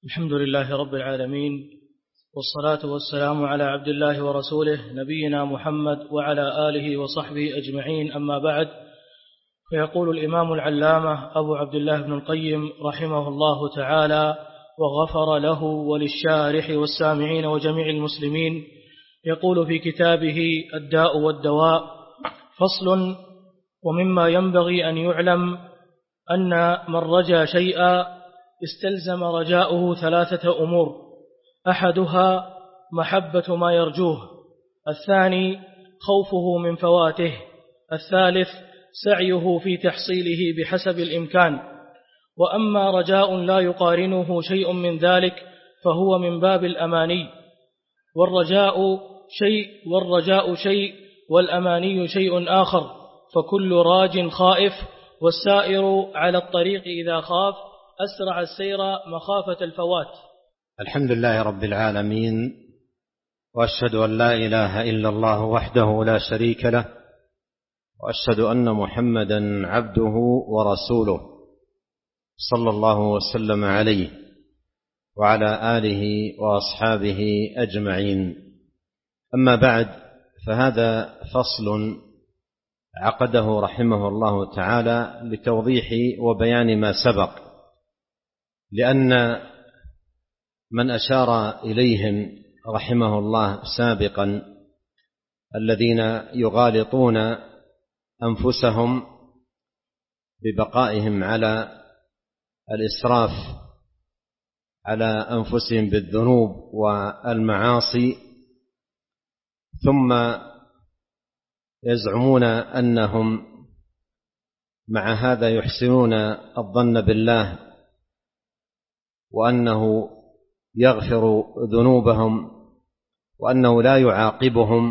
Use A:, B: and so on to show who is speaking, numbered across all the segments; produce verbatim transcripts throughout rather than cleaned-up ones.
A: الحمد لله رب العالمين، والصلاة والسلام على عبد الله ورسوله نبينا محمد وعلى آله وصحبه أجمعين، أما بعد. فيقول الإمام العلامة أبو عبد الله بن القيم رحمه الله تعالى وغفر له وللشارح والسامعين وجميع المسلمين، يقول في كتابه الداء والدواء: فصل: ومما ينبغي أن يعلم أن من رجا شيئا استلزم رجاؤه ثلاثة أمور: أحدها محبة ما يرجوه، الثاني خوفه من فواته، الثالث سعيه في تحصيله بحسب الإمكان. وأما رجاء لا يقارنه شيء من ذلك فهو من باب الأماني، والرجاء شيء والرجاء شيء والأماني شيء آخر، فكل راج خائف، والسائر على الطريق إذا خاف أسرع السير مخافة الفوات.
B: الحمد لله رب العالمين، وأشهد أن لا إله إلا الله وحده لا شريك له، وأشهد أن محمدا عبده ورسوله صلى الله وسلم عليه وعلى آله وأصحابه أجمعين. أما بعد، فهذا فصل عقده رحمه الله تعالى لتوضيح وبيان ما سبق، لأن من أشار إليهم رحمه الله سابقا الذين يغالطون أنفسهم ببقائهم على الإسراف على أنفسهم بالذنوب والمعاصي، ثم يزعمون أنهم مع هذا يحسنون الظن بالله وأنه يغفر ذنوبهم وأنه لا يعاقبهم،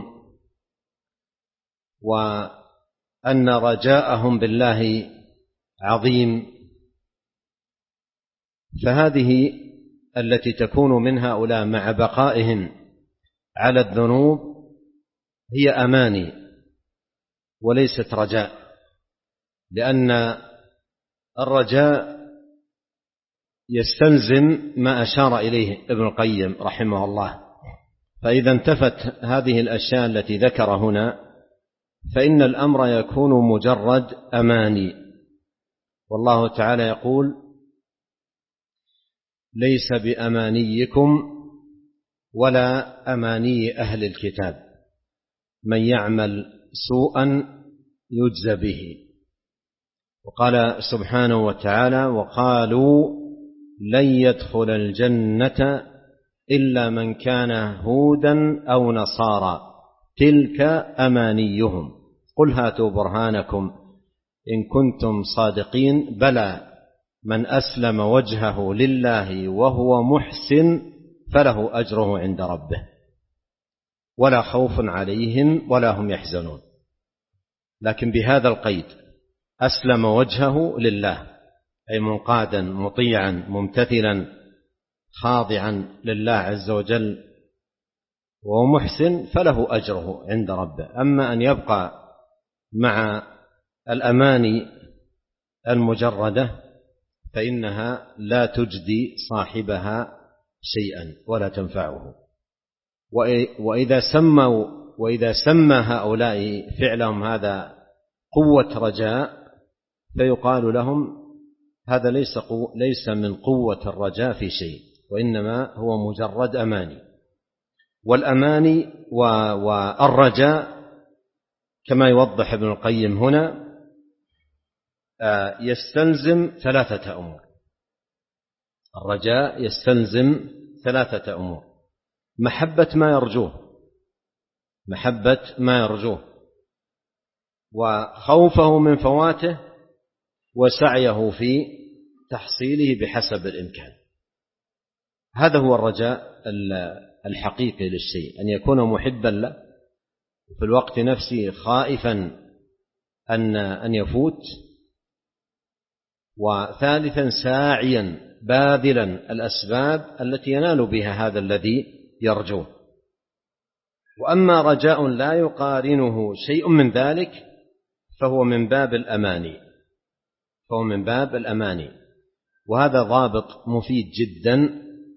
B: وأن رجاءهم بالله عظيم. فهذه التي تكون من هؤلاء مع بقائهم على الذنوب هي أماني وليست رجاء، لأن الرجاء يستلزم ما أشار إليه ابن القيم رحمه الله. فإذا انتفت هذه الأشياء التي ذكر هنا فإن الأمر يكون مجرد أماني. والله تعالى يقول: ليس بأمانيكم ولا أماني أهل الكتاب، من يعمل سوءا يجزى به. وقال سبحانه وتعالى: وقالوا لن يدخل الجنة إلا من كان هودا أو نصارى تلك أمانيهم قل هاتوا برهانكم إن كنتم صادقين بلى من أسلم وجهه لله وهو محسن فله أجره عند ربه ولا خوف عليهم ولا هم يحزنون. لكن بهذا القيد: أسلم وجهه لله، أي منقادا مطيعا ممتثلا خاضعا لله عز وجل وهو محسن فله أجره عند ربه. أما أن يبقى مع الأماني المجردة فإنها لا تجدي صاحبها شيئا ولا تنفعه. وإذا سموا وإذا سمى هؤلاء فعلهم هذا قوة رجاء فيقال لهم: هذا ليس, قو... ليس من قوة الرجاء في شيء، وإنما هو مجرد أماني. والأماني و... والرجاء كما يوضح ابن القيم هنا يستلزم ثلاثة أمور. الرجاء يستلزم ثلاثة أمور: محبة ما يرجوه محبة ما يرجوه وخوفه من فواته، وسعيه في تحصيله بحسب الإمكان. هذا هو الرجاء الحقيقي للشيء، أن يكون محبا له وفي الوقت نفسه خائفا أن أن يفوت، وثالثا ساعيا باذلا الأسباب التي ينال بها هذا الذي يرجوه. وأما رجاء لا يقارنه شيء من ذلك فهو من باب الأماني فهو من باب الأماني وهذا ضابط مفيد جدا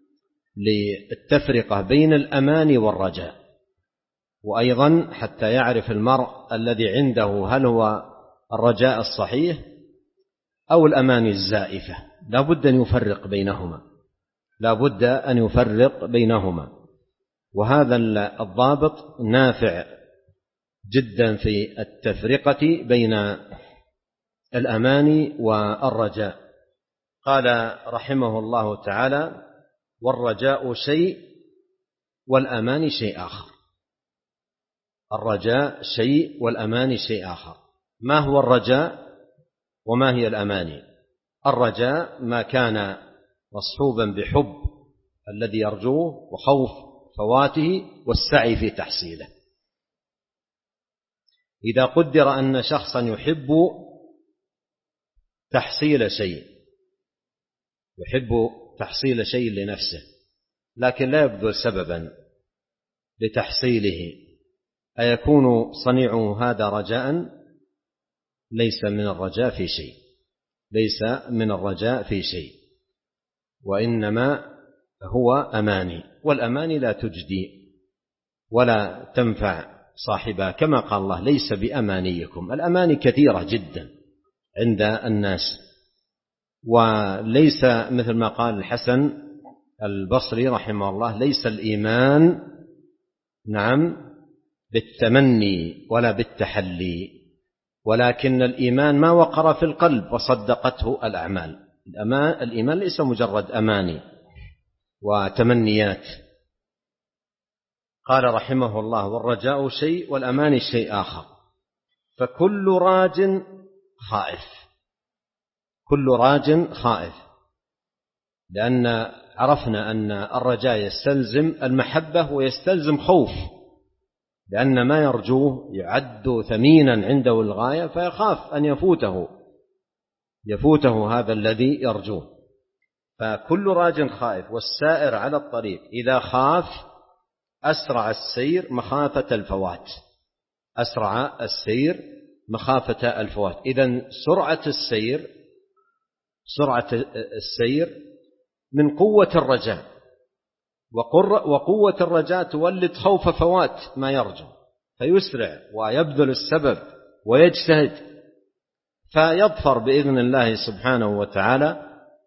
B: للتفرقة بين الأمان والرجاء، وأيضا حتى يعرف المرء الذي عنده هل هو الرجاء الصحيح أو الأماني الزائفة. لا بد أن يفرق بينهما، لا بد أن يفرق بينهما، وهذا الضابط نافع جدا في التفرقة بين الأماني والرجاء. قال رحمه الله تعالى: والرجاء شيء والأماني شيء آخر. الرجاء شيء والأماني شيء آخر. ما هو الرجاء وما هي الأماني؟ الرجاء ما كان مصحوبا بحب الذي يرجوه وخوف فواته والسعي في تحصيله. إذا قدر أن شخصا يحب تحصيل شيء يحب تحصيل شيء لنفسه لكن لا يبذل سببا لتحصيله، أيكون صنيعه هذا رجاء؟ ليس من الرجاء في شيء، ليس من الرجاء في شيء، وإنما هو أماني، والأماني لا تجدي ولا تنفع صاحبها، كما قال الله: ليس بأمانيكم. الأماني كثيرة جدا عند الناس، وليس مثل ما قال الحسن البصري رحمه الله: ليس الإيمان نعم بالتمني ولا بالتحلي، ولكن الإيمان ما وقر في القلب وصدقته الأعمال. الإيمان ليس مجرد أماني وتمنيات. قال رحمه الله: والرجاء شيء والأماني شيء آخر. فكل راج خائف، كل راج خائف، لأن عرفنا أن الرجاء يستلزم المحبة ويستلزم خوف، لأن ما يرجوه يعد ثمينا عنده الغاية، فيخاف أن يفوته يفوته هذا الذي يرجوه. فكل راج خائف. والسائر على الطريق إذا خاف أسرع السير مخافة الفوات، أسرع السير مخافة الفوات. إذن سرعة السير سرعة السير من قوة الرجاء، وقوة الرجاء تولد خوف فوات ما يرجو، فيسرع ويبذل السبب ويجتهد فيظفر بإذن الله سبحانه وتعالى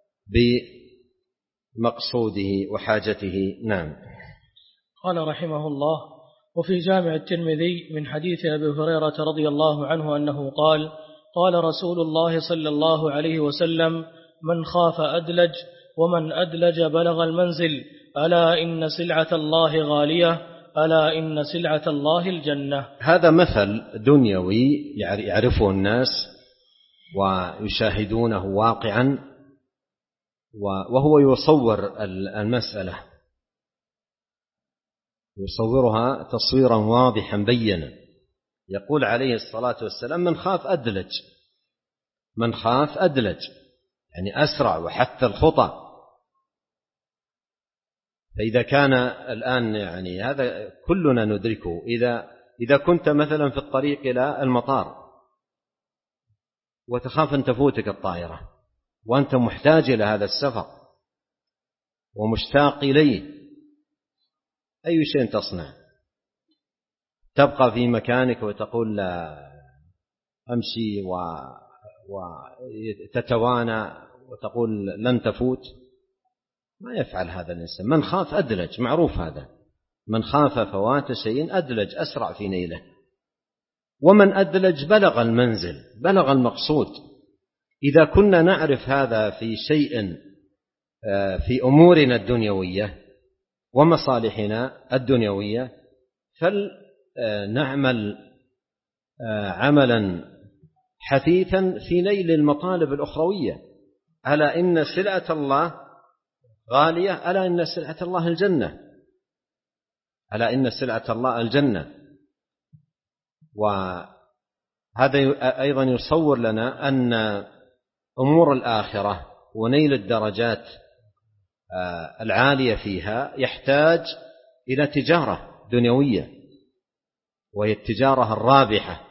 B: بمقصوده وحاجته. نعم.
A: قال رحمه الله: وفي جامع الترمذي من حديث أبي هريرة رضي الله عنه أنه قال: قال رسول الله صلى الله عليه وسلم: من خاف أدلج، ومن أدلج بلغ المنزل، ألا إن سلعة الله غالية، ألا إن سلعة الله الجنة.
B: هذا مثل دنيوي يعرفه الناس ويشاهدونه واقعا، وهو يصور المسألة، يصورها تصويرا واضحا بينا. يقول عليه الصلاة والسلام: من خاف أدلج، من خاف أدلج يعني أسرع وحث الخطى. فإذا كان الآن يعني هذا كلنا ندركه، إذا إذا كنت مثلا في الطريق إلى المطار وتخاف أن تفوتك الطائرة وأنت محتاج إلى هذا السفر ومشتاق إليه، أي شيء تصنع؟ تبقى في مكانك وتقول لا أمشي و... وتتوانى وتقول لن تفوت؟ ما يفعل هذا الإنسان. من خاف أدلج، معروف هذا، من خاف فوات شيء أدلج، أسرع في نيله. ومن أدلج بلغ المنزل، بلغ المقصود. إذا كنا نعرف هذا في شيء في أمورنا الدنيوية ومصالحنا الدنيوية فلنعمل عملا حثيثا في نيل المطالب الأخروية. ألا إن سلعة الله غالية، ألا إن سلعة الله الجنة، ألا إن سلعة الله الجنة. وهذا أيضا يصور لنا أن أمور الآخرة ونيل الدرجات العالية فيها يحتاج إلى تجارة دنيوية، وهي التجارة الرابحة.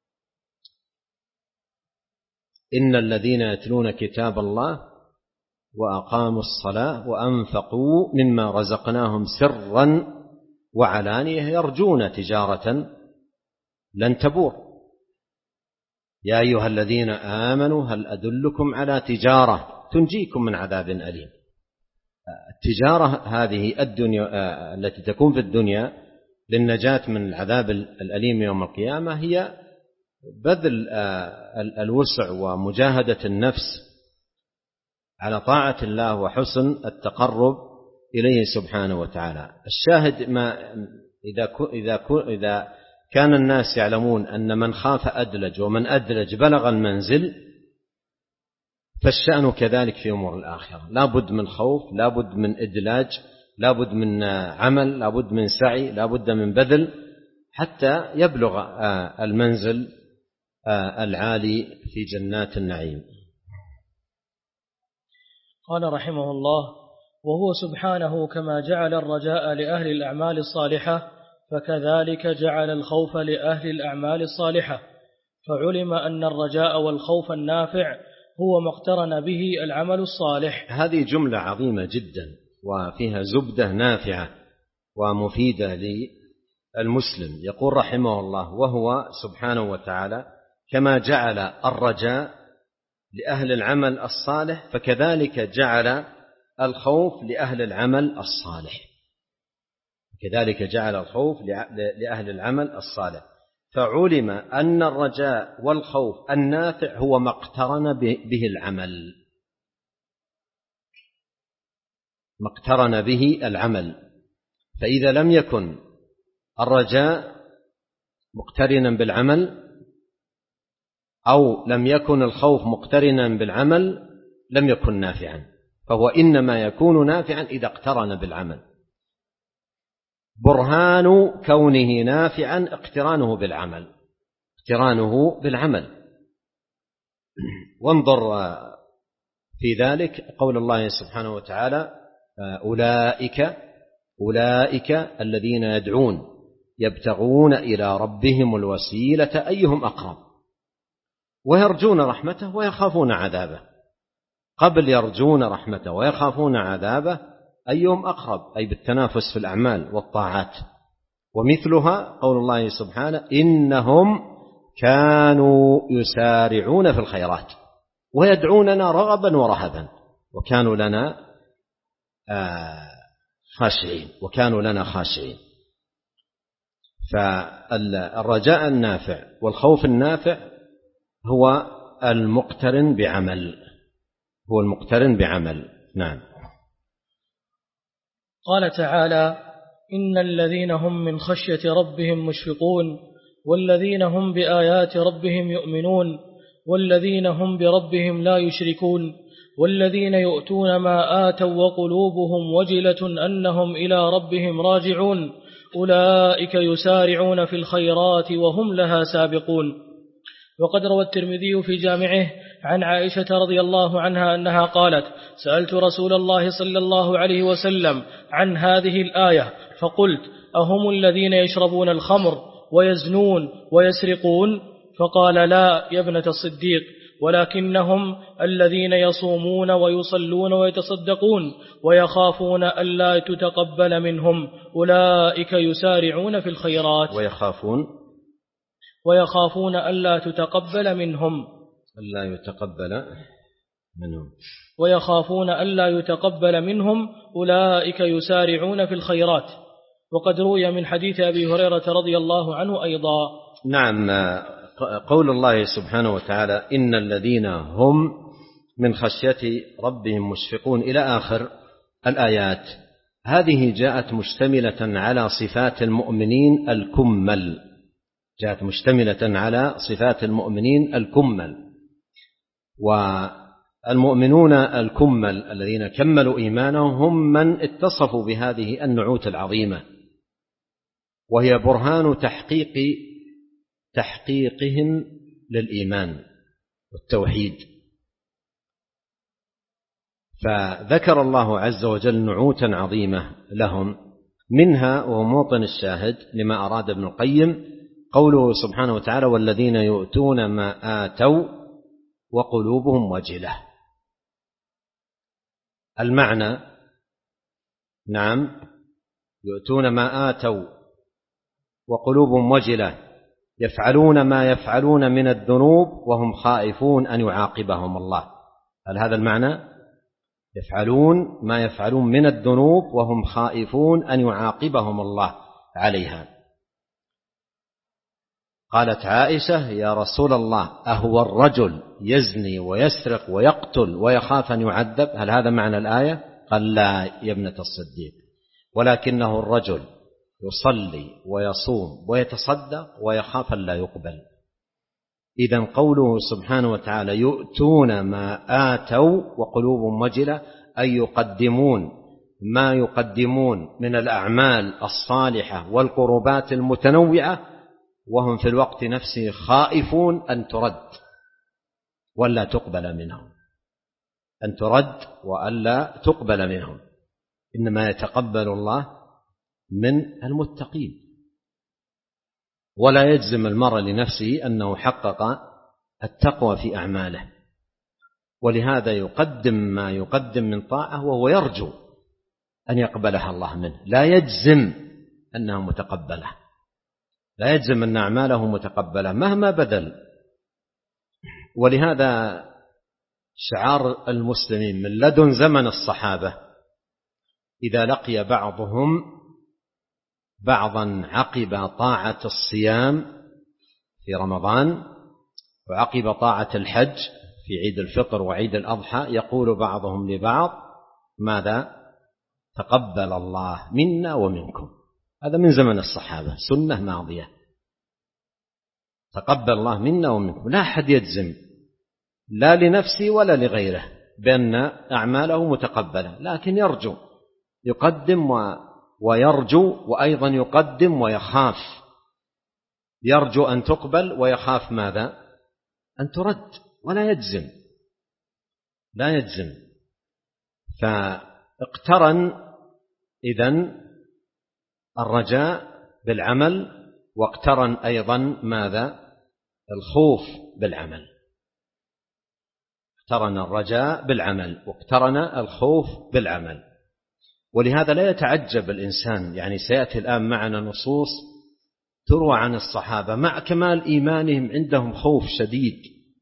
B: إن الذين يتلون كتاب الله وأقاموا الصلاة وأنفقوا مما رزقناهم سرا وعلانية يرجون تجارة لن تبور. يا أيها الذين آمنوا هل أدلكم على تجارة تنجيكم من عذاب أليم. التجارة هذه الدنيا التي تكون في الدنيا للنجاة من العذاب الأليم يوم القيامة هي بذل الوسع ومجاهدة النفس على طاعة الله وحسن التقرب إليه سبحانه وتعالى. الشاهد ما إذا إذا إذا كان الناس يعلمون أن من خاف أدلج ومن أدلج بلغ المنزل، فالشأن كذلك في أمور الآخرة. لا بد من خوف، لا بد من إدلاج، لا بد من عمل، لا بد من سعي، لا بد من بذل حتى يبلغ المنزل العالي في جنات النعيم.
A: قال رحمه الله: وهو سبحانه كما جعل الرجاء لأهل الأعمال الصالحة فكذلك جعل الخوف لأهل الأعمال الصالحة، فعلم أن الرجاء والخوف النافع هو ما اقترن به العمل الصالح.
B: هذه جملة عظيمة جدا وفيها زبدة نافعة ومفيدة للمسلم. يقول رحمه الله: وهو سبحانه وتعالى كما جعل الرجاء لأهل العمل الصالح فكذلك جعل الخوف لأهل العمل الصالح. كذلك جعل الخوف لأهل العمل الصالح، فعلم أن الرجاء والخوف النافع هو ما اقترن به العمل، ما اقترن به العمل. فإذا لم يكن الرجاء مقترنا بالعمل أو لم يكن الخوف مقترنا بالعمل لم يكن نافعا، فهو إنما يكون نافعا إذا اقترن بالعمل. برهان كونه نافعا اقترانه بالعمل، اقترانه بالعمل. وانظر في ذلك قول الله سبحانه وتعالى: أولئك أولئك الذين يدعون يبتغون إلى ربهم الوسيلة أيهم أقرب ويرجون رحمته ويخافون عذابه. قبل يرجون رحمته ويخافون عذابه أيهم أقرب، أي بالتنافس في الأعمال والطاعات. ومثلها قول الله سبحانه: إنهم كانوا يسارعون في الخيرات ويدعوننا رغبا ورهبا وكانوا لنا خاشعين وكانوا لنا خاشعين. فالرجاء النافع والخوف النافع هو المقترن بعمل، هو المقترن بعمل. نعم.
A: قال تعالى: إن الذين هم من خشية ربهم مشفقون والذين هم بآيات ربهم يؤمنون والذين هم بربهم لا يشركون والذين يؤتون ما آتوا وقلوبهم وجلة أنهم إلى ربهم راجعون أولئك يسارعون في الخيرات وهم لها سابقون. وقد روى الترمذي في جامعه عن عائشة رضي الله عنها أنها قالت: سألت رسول الله صلى الله عليه وسلم عن هذه الآية فقلت: أهم الذين يشربون الخمر ويزنون ويسرقون؟ فقال: لا يا ابنة الصديق، ولكنهم الذين يصومون ويصلون ويتصدقون ويخافون ألا تتقبل منهم أولئك يسارعون في الخيرات
B: ويخافون
A: ويخافون ألا تتقبل منهم
B: ألا يتقبل منهم
A: ويخافون ألا يتقبل منهم أولئك يسارعون في الخيرات. وقد روي من حديث أبي هريرة رضي الله عنه أيضا.
B: نعم. قول الله سبحانه وتعالى: إن الذين هم من خشية ربهم مشفقون إلى آخر الآيات، هذه جاءت مشتملة على صفات المؤمنين الكمل، جاءت مشتملة على صفات المؤمنين الكمل. والمؤمنون الكمل الذين كملوا إيمانهم هم من اتصفوا بهذه النعوت العظيمة، وهي برهان تحقيق تحقيقهم للإيمان والتوحيد. فذكر الله عز وجل نعوتا عظيمة لهم، منها وهو موطن الشاهد لما أراد ابن القيم قوله سبحانه وتعالى: والذين يؤتون ما آتوا وقلوبهم وجلة. المعنى نعم يؤتون ما آتوا وقلوبهم وجلة يفعلون ما يفعلون من الذنوب وهم خائفون أن يعاقبهم الله. هل هذا المعنى؟ يفعلون ما يفعلون من الذنوب وهم خائفون أن يعاقبهم الله عليها. قالت عائشة: يا رسول الله أهو الرجل يزني ويسرق ويقتل ويخاف أن يعذب؟ هل هذا معنى الآية؟ قال: لا يا ابنة الصديق، ولكنه الرجل يصلي ويصوم ويتصدق ويخاف أن لا يقبل. إذن قوله سبحانه وتعالى يؤتون ما آتوا وقلوبهم وجلة أي يقدمون ما يقدمون من الأعمال الصالحة والقربات المتنوعة وهم في الوقت نفسه خائفون أن ترد ولا تقبل منهم، أن ترد وألا تقبل منهم. إنما يتقبل الله من المتقين، ولا يجزم المرء لنفسه أنه حقق التقوى في أعماله، ولهذا يقدم ما يقدم من طاعة وهو يرجو أن يقبلها الله منه، لا يجزم أنها متقبلة، لا يجزم أن أعماله متقبلة مهما بذل. ولهذا شعار المسلمين من لدن زمن الصحابة إذا لقي بعضهم بعضا عقب طاعة الصيام في رمضان وعقب طاعة الحج في عيد الفطر وعيد الأضحى يقول بعضهم لبعض: ماذا؟ تقبل الله منا ومنكم. هذا من زمن الصحابة، سنة ماضية. تقبل الله منا ومنكم، لا أحد يجزم لا لنفسه ولا لغيره بأن أعماله متقبلة، لكن يرجو، يقدم ويرجو، وأيضا يقدم ويخاف، يرجو أن تقبل ويخاف ماذا؟ أن ترد، ولا يجزم، لا يجزم. فاقترن إذن الرجاء بالعمل، واقترن أيضا ماذا؟ الخوف بالعمل. اقترن الرجاء بالعمل واقترن الخوف بالعمل. ولهذا لا يتعجب الإنسان، يعني سيأتي الآن معنا نصوص تروى عن الصحابة مع كمال إيمانهم عندهم خوف شديد.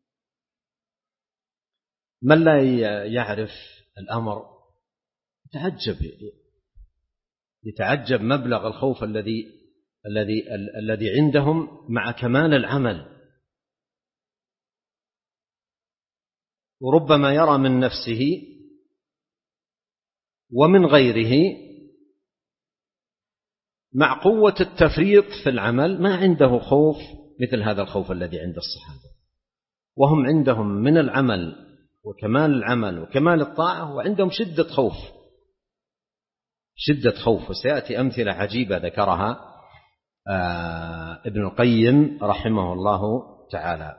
B: من لا يعرف الأمر يتعجب يتعجب مبلغ الخوف الذي الذي الذي عندهم مع كمال العمل. وربما يرى من نفسه ومن غيره مع قوة التفريط في العمل ما عنده خوف مثل هذا الخوف الذي عند الصحابة، وهم عندهم من العمل وكمال العمل وكمال الطاعة، وعندهم شدة خوف، شدة خوف. وسيأتي أمثلة عجيبة ذكرها آه ابن القيم رحمه الله تعالى.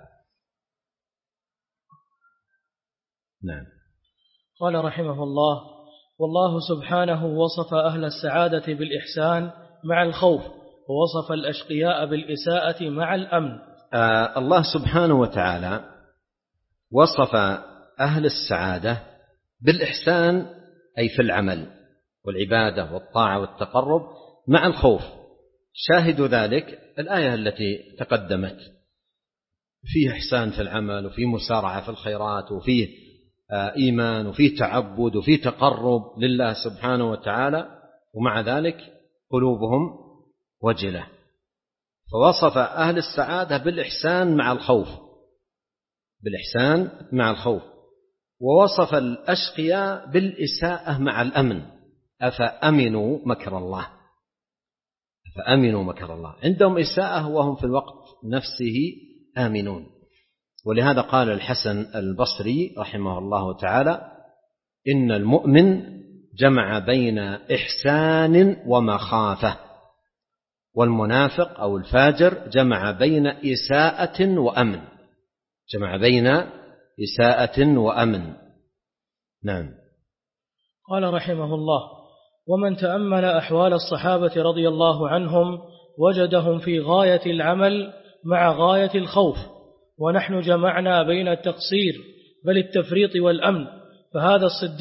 B: نعم.
A: قال رحمه الله: والله سبحانه وصف أهل السعادة بالإحسان مع الخوف، ووصف الأشقياء بالإساءة مع الأمن.
B: آه الله سبحانه وتعالى وصف أهل السعادة بالإحسان أي في العمل والعبادة والطاعة والتقرب مع الخوف. شاهد ذلك الآية التي تقدمت، فيه إحسان في العمل وفيه مسارعة في الخيرات وفيه إيمان وفيه تعبد وفيه تقرب لله سبحانه وتعالى، ومع ذلك قلوبهم وجلة. فوصف أهل السعادة بالإحسان مع الخوف، بالإحسان مع الخوف. ووصف الأشقياء بالإساءة مع الأمن. أفأمنوا مكر الله، أفأمنوا مكر الله، عندهم إساءة وهم في الوقت نفسه آمنون. ولهذا قال الحسن البصري رحمه الله تعالى: إن المؤمن جمع بين إحسان ومخافة، والمنافق أو الفاجر جمع بين إساءة وأمن، جمع بين إساءة وأمن. نعم.
A: قال رحمه الله: ومن تأمل أحوال الصحابة رضي الله عنهم وجدهم في غاية العمل مع غاية الخوف، ونحن جمعنا بين التقصير بل التفريط والأمن. فهذا الصديق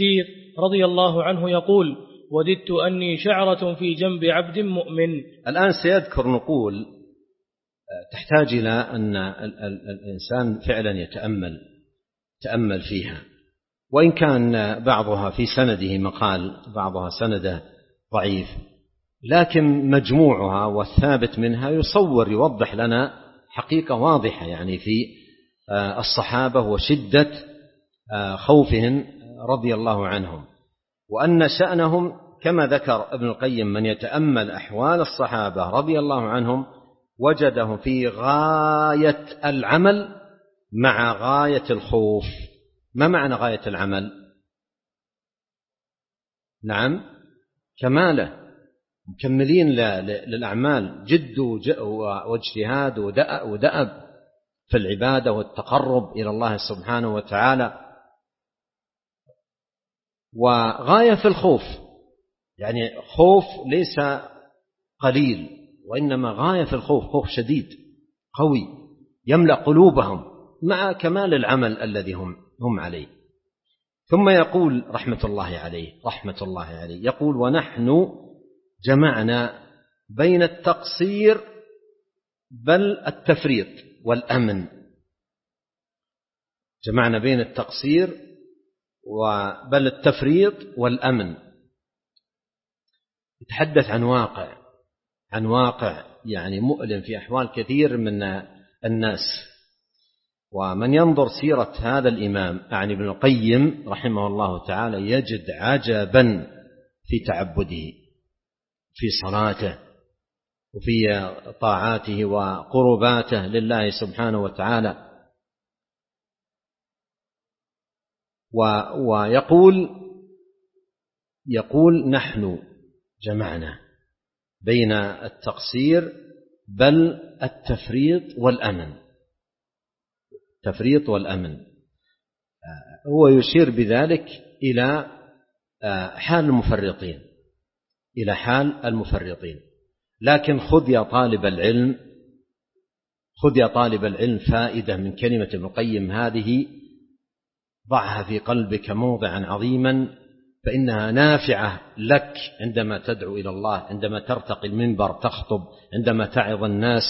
A: رضي الله عنه يقول: وددت أني شعرة في جنب عبد مؤمن.
B: الآن سيذكر نقول تحتاج إلى أن الإنسان فعلا يتأمل تأمل فيها، وإن كان بعضها في سنده مقال، بعضها سنده ضعيف، لكن مجموعها والثابت منها يصور يوضح لنا حقيقة واضحة يعني في الصحابة وشدة خوفهم رضي الله عنهم، وأن شأنهم كما ذكر ابن القيم من يتأمل أحوال الصحابة رضي الله عنهم وجدهم في غاية العمل مع غاية الخوف. ما معنى غاية العمل؟ نعم، كماله، مكملين للأعمال، جد واجتهاد ودأب في العبادة والتقرب إلى الله سبحانه وتعالى، وغاية في الخوف، يعني خوف ليس قليل، وإنما غاية في الخوف، خوف شديد قوي يملأ قلوبهم مع كمال العمل الذي هم هم عليه. ثم يقول رحمة الله عليه رحمة الله عليه يقول: ونحن جمعنا بين التقصير بل التفريط والأمن. جمعنا بين التقصير بل التفريط والأمن. يتحدث عن واقع عن واقع يعني مؤلم في أحوال كثير من الناس. ومن ينظر سيرة هذا الإمام يعني ابن القيم رحمه الله تعالى يجد عجبا في تعبده، في صلاته، وفي طاعاته وقرباته لله سبحانه وتعالى. ويقول يقول نحن جمعنا بين التقصير بل التفريط والأمن. التفريط والأمن هو يشير بذلك إلى حال المفرطين، إلى حال المفرطين. لكن خذ يا طالب العلم خذ يا طالب العلم فائدة من كلمة ابن القيم هذه، ضعها في قلبك موضعا عظيما، فإنها نافعة لك عندما تدعو إلى الله، عندما ترتقي المنبر تخطب، عندما تعظ الناس،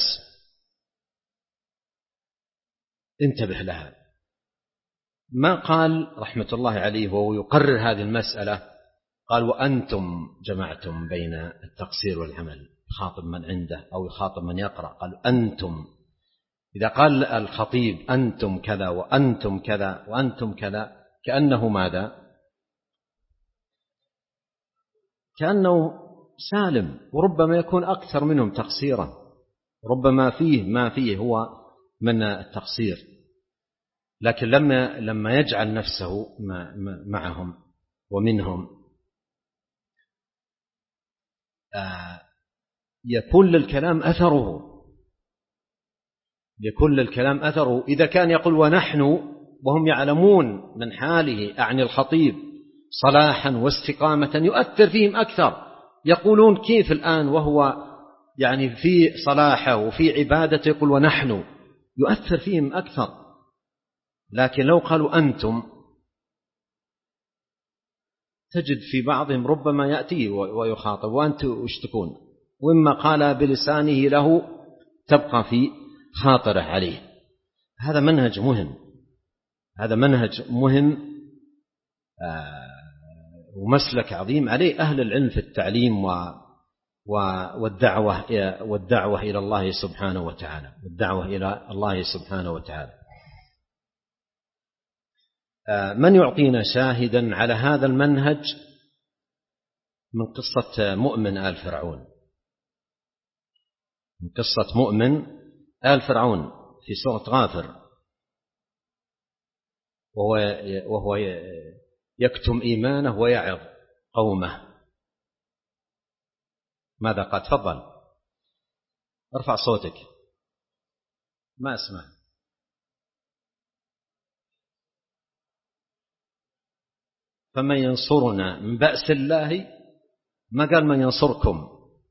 B: انتبه لها. ما قال رحمة الله عليه وهو يقرر هذه المسألة، قال: وأنتم جمعتم بين التقصير والعمل، يخاطب من عنده أو يخاطب من يقرأ، قال أنتم. إذا قال الخطيب أنتم كذا وأنتم كذا وأنتم كذا، كأنه ماذا؟ كأنه سالم، وربما يكون أكثر منهم تقصيرا، ربما فيه ما فيه هو من التقصير، لكن لما لما يجعل نفسه معهم ومنهم يكون للكلام أثره يكون للكلام أثره إذا كان يقول ونحن وهم يعلمون من حاله أعني الخطيب صلاحا واستقامة يؤثر فيهم أكثر، يقولون كيف الآن وهو يعني في صلاحه وفي عبادته يقول ونحن، يؤثر فيهم أكثر. لكن لو قالوا أنتم تجد في بعضهم ربما يأتي ويخاطب وأنتم وش تكون، وإما قال بلسانه له تبقى في خاطره عليه. هذا منهج مهم، هذا منهج مهم ومسلك عظيم عليه أهل العلم في التعليم والدعوة والدعوة إلى الله سبحانه وتعالى والدعوة إلى الله سبحانه وتعالى. من يعطينا شاهدا على هذا المنهج من قصة مؤمن آل فرعون، من قصة مؤمن آل فرعون في سورة غافر، وهو وهو يكتم إيمانه ويعظ قومه. ماذا قال؟ تفضل ارفع صوتك، ما أسمع. فمن ينصرنا من بأس الله، ما قال من ينصركم،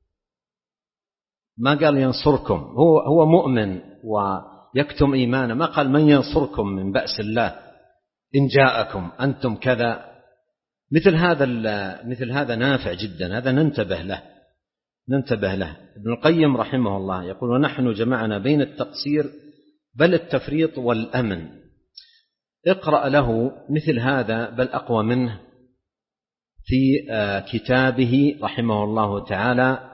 B: ما قال ينصركم، هو هو مؤمن ويكتم إيمانه، ما قال من ينصركم من بأس الله إن جاءكم أنتم كذا. مثل هذا مثل هذا نافع جدا، هذا ننتبه له ننتبه له. ابن القيم رحمه الله يقول: ونحن جمعنا بين التقصير بل التفريط والأمن. اقرأ له مثل هذا بل أقوى منه في كتابه رحمه الله تعالى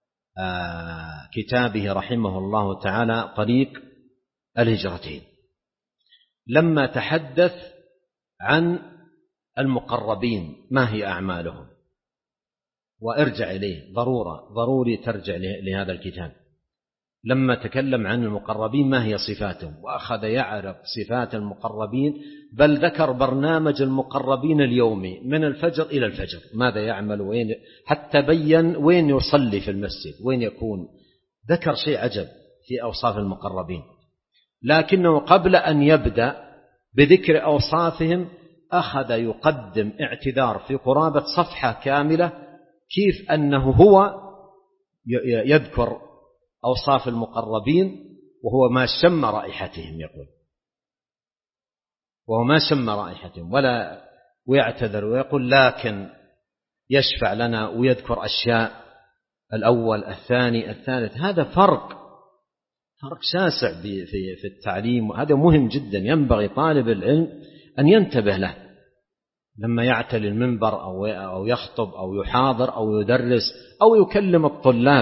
B: كتابه رحمه الله تعالى طريق الهجرتين، لما تحدث عن المقربين ما هي أعمالهم. وارجع إليه، ضرورة ضروري ترجع لهذا الكتاب. لما تكلم عن المقربين ما هي صفاتهم، وأخذ يعرف صفات المقربين، بل ذكر برنامج المقربين اليومي من الفجر إلى الفجر، ماذا يعمل، وين، حتى بين وين يصلي في المسجد، وين يكون. ذكر شيء عجب في أوصاف المقربين، لكنه قبل أن يبدأ بذكر أوصافهم أخذ يقدم اعتذار في قرابة صفحة كاملة كيف أنه هو يذكر أوصاف المقربين وهو ما شم رائحتهم، يقول وهو ما شم رائحتهم، ولا ويعتذر ويقول لكن يشفع لنا، ويذكر أشياء الأول الثاني الثالث. هذا فرق فرق شاسع في التعليم، وهذا مهم جدا، ينبغي طالب العلم أن ينتبه له لما يعتلي المنبر أو يخطب أو يحاضر أو يدرس أو يكلم الطلاب.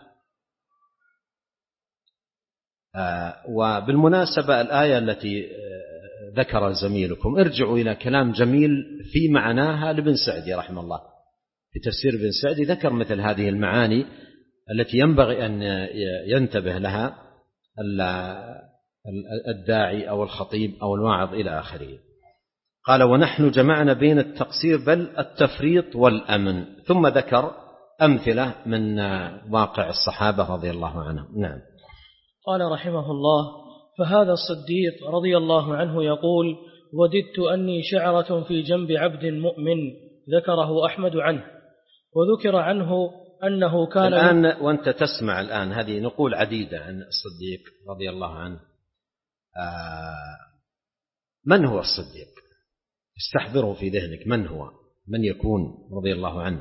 B: وبالمناسبة الآية التي ذكر زميلكم ارجعوا إلى كلام جميل في معناها لابن سعدي رحمه الله، في تفسير ابن سعدي ذكر مثل هذه المعاني التي ينبغي أن ينتبه لها الداعي أو الخطيب أو الواعظ إلى آخره. قال: ونحن جمعنا بين التقصير بل التفريط والأمن، ثم ذكر أمثلة من واقع الصحابة رضي الله عنهم. نعم.
A: قال رحمه الله: فهذا الصديق رضي الله عنه يقول: وددت أني شعرة في جنب عبد مؤمن، ذكره أحمد عنه. وذكر عنه أنه كان
B: الآن وأنت تسمع الآن هذه نقول عديدة عن الصديق رضي الله عنه. آه من هو الصديق؟ استحضره في ذهنك، من هو، من يكون رضي الله عنه؟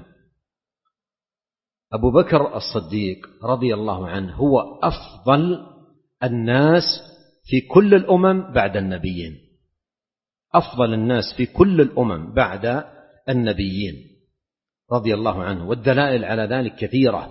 B: أبو بكر الصديق رضي الله عنه هو أفضل الناس في كل الأمم بعد النبيين، أفضل الناس في كل الأمم بعد النبيين رضي الله عنه، والدلائل على ذلك كثيرة.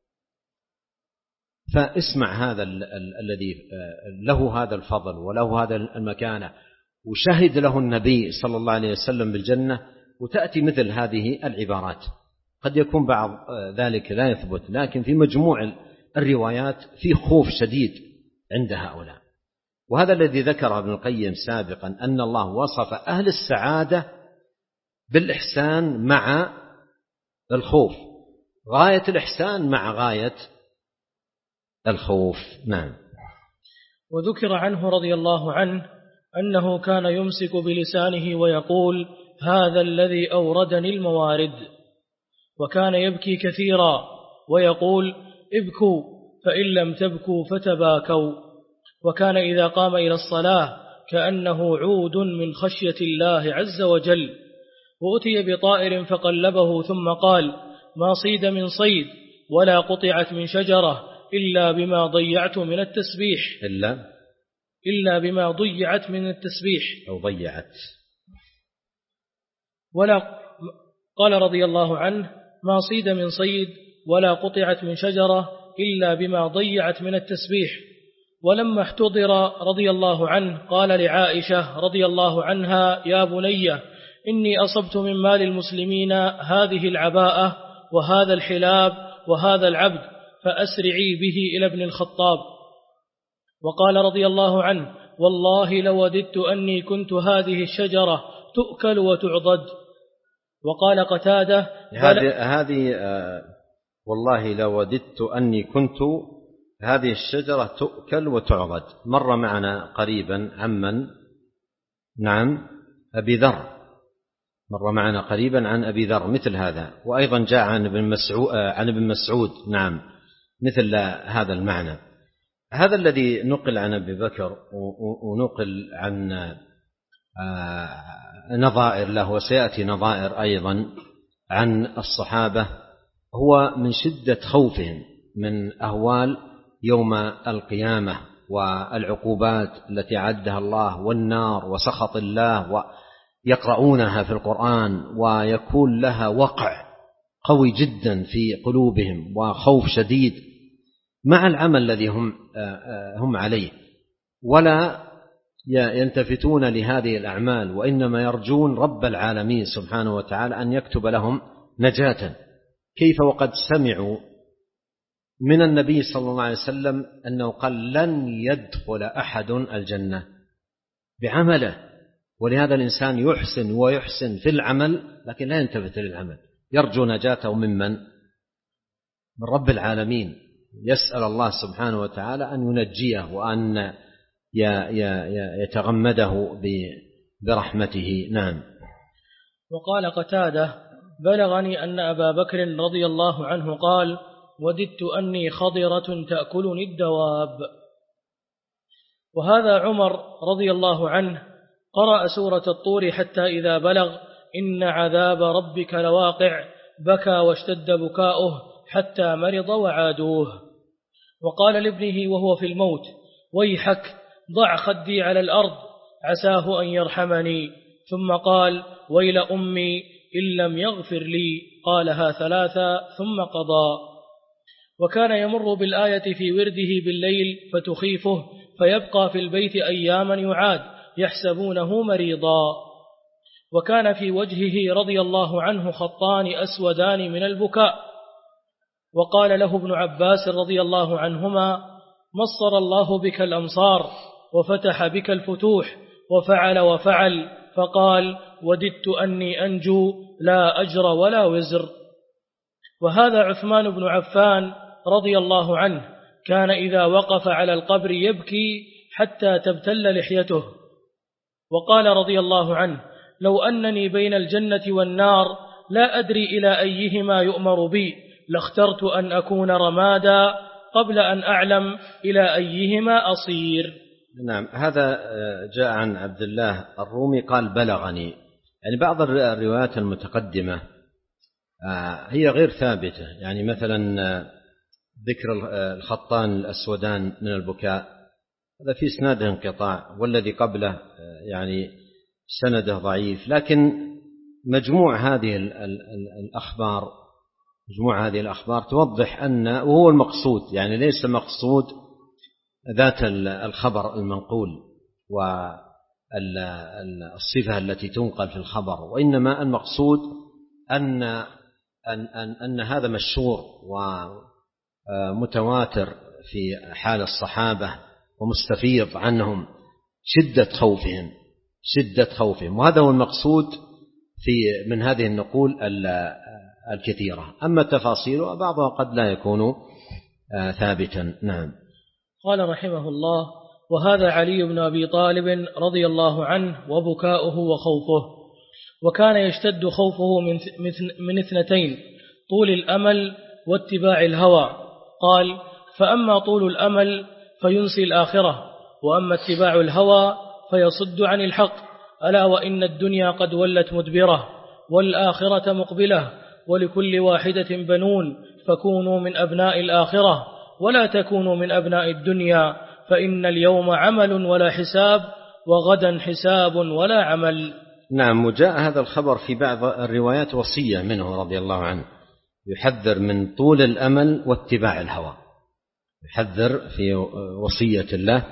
B: فاسمع هذا الذي له هذا الفضل وله هذا المكانة وشهد له النبي صلى الله عليه وسلم بالجنة، وتأتي مثل هذه العبارات. قد يكون بعض ذلك لا يثبت، لكن في مجموع الروايات في خوف شديد عند هؤلاء. وهذا الذي ذكره ابن القيم سابقا، أن الله وصف أهل السعادة بالإحسان مع الخوف، غاية الإحسان مع غاية الخوف. نعم.
A: وذكر عنه رضي الله عنه أنه كان يمسك بلسانه ويقول: هذا الذي أوردني الموارد. وكان يبكي كثيرا ويقول: ابكوا فإن لم تبكوا فتباكوا. وكان إذا قام إلى الصلاة كأنه عود من خشية الله عز وجل. وأتي بطائر فقلبه ثم قال: ما صيد من صيد ولا قطعت من شجرة إلا بما ضيعت من التسبيح
B: إلا
A: إلا بما ضيعت من التسبيح
B: أو ضيعت
A: ولا قال رضي الله عنه: ما صيد من صيد ولا قطعت من شجرة إلا بما ضيعت من التسبيح. ولما احتضر رضي الله عنه قال لعائشة رضي الله عنها: يا بني، إني أصبت من مال المسلمين هذه العباءة وهذا الحلاب وهذا العبد، فأسرعي به إلى ابن الخطاب. وقال رضي الله عنه: والله لوددت أني كنت هذه الشجرة تؤكل وتعضد. وقال قتادة:
B: هذه هذه آه والله لوددت أني كنت هذه الشجرة تؤكل وتعضد، مر معنا قريبا عمن نعم أبي ذر، مر معنا قريبا عن أبي ذر مثل هذا، وأيضا جاء عن ابن مسعود عن ابن مسعود نعم مثل هذا المعنى. هذا الذي نقل عن أبي بكر ونقل عن نظائر له وسيأتي نظائر أيضا عن الصحابة، هو من شدة خوفهم من أهوال يوم القيامة والعقوبات التي عدها الله والنار وسخط الله، ويقرؤونها في القرآن ويكون لها وقع قوي جدا في قلوبهم وخوف شديد مع العمل الذي هم هم عليه، ولا يلتفتون لهذه الأعمال، وإنما يرجون رب العالمين سبحانه وتعالى أن يكتب لهم نجاة. كيف وقد سمعوا من النبي صلى الله عليه وسلم أنه قال لن يدخل أحد الجنة بعمله، ولهذا الإنسان يحسن ويحسن في العمل لكن لا ينتبه للعمل، يرجو نجاته ممن؟ من رب العالمين، يسأل الله سبحانه وتعالى أن ينجيه وأن يتغمده برحمته. نعم.
A: وقال قتادة: بلغني أن أبا بكر رضي الله عنه قال: وددت أني خضرة تأكلني الدواب. وهذا عمر رضي الله عنه قرأ سورة الطور حتى إذا بلغ إن عذاب ربك لواقع بكى واشتد بكاؤه حتى مرض وعادوه. وقال لابنه وهو في الموت: ويحك ضع خدي على الأرض عساه أن يرحمني. ثم قال: ويل أمي إن لم يغفر لي. قالها ثلاثة ثم قضى. وكان يمر بالآية في ورده بالليل فتخيفه فيبقى في البيت أياما يعاد يحسبونه مريضا. وكان في وجهه رضي الله عنه خطان أسودان من البكاء. وقال له ابن عباس رضي الله عنهما: مصر الله بك الأمصار وفتح بك الفتوح وفعل وفعل. فقال: وددت أني أنجو لا أجر ولا وزر. وهذا عثمان بن عفان رضي الله عنه كان إذا وقف على القبر يبكي حتى تبتل لحيته. وقال رضي الله عنه: لو أنني بين الجنة والنار لا أدري إلى أيهما يؤمر بي لاخترت أن أكون رمادا قبل أن أعلم إلى أيهما أصير.
B: نعم. هذا جاء عن عبد الله الرومي قال: بلغني. يعني بعض الروايات المتقدمة هي غير ثابتة، يعني مثلا ذكر الخطان الأسودان من البكاء هذا في سنده انقطاع، والذي قبله يعني سنده ضعيف، لكن مجموع هذه الأخبار مجموع هذه الأخبار توضح أن، وهو المقصود، يعني ليس مقصود ذات الخبر المنقول والصفة التي تنقل في الخبر، وإنما المقصود أن أن أن, أن هذا مشهور ومتواتر في حال الصحابة ومستفيض عنهم شدة خوفهم شدة خوفهم وهذا هو المقصود في من هذه النقول الكثيرة. أما التفاصيل بعضها قد لا يكون ثابتا. نعم.
A: قال رحمه الله: وهذا علي بن أبي طالب رضي الله عنه وبكاؤه وخوفه. وكان يشتد خوفه من اثنتين: طول الأمل واتباع الهوى. قال: فأما طول الأمل فينسي الآخرة، وأما اتباع الهوى فيصد عن الحق. ألا وإن الدنيا قد ولت مدبرة والآخرة مقبلة، ولكل واحدة بنون، فكونوا من أبناء الآخرة ولا تكونوا من أبناء الدنيا، فإن اليوم عمل ولا حساب، وغدا حساب ولا عمل.
B: نعم. وجاء هذا الخبر في بعض الروايات وصية منه رضي الله عنه، يحذر من طول الأمل واتباع الهوى، يحذر في وصية الله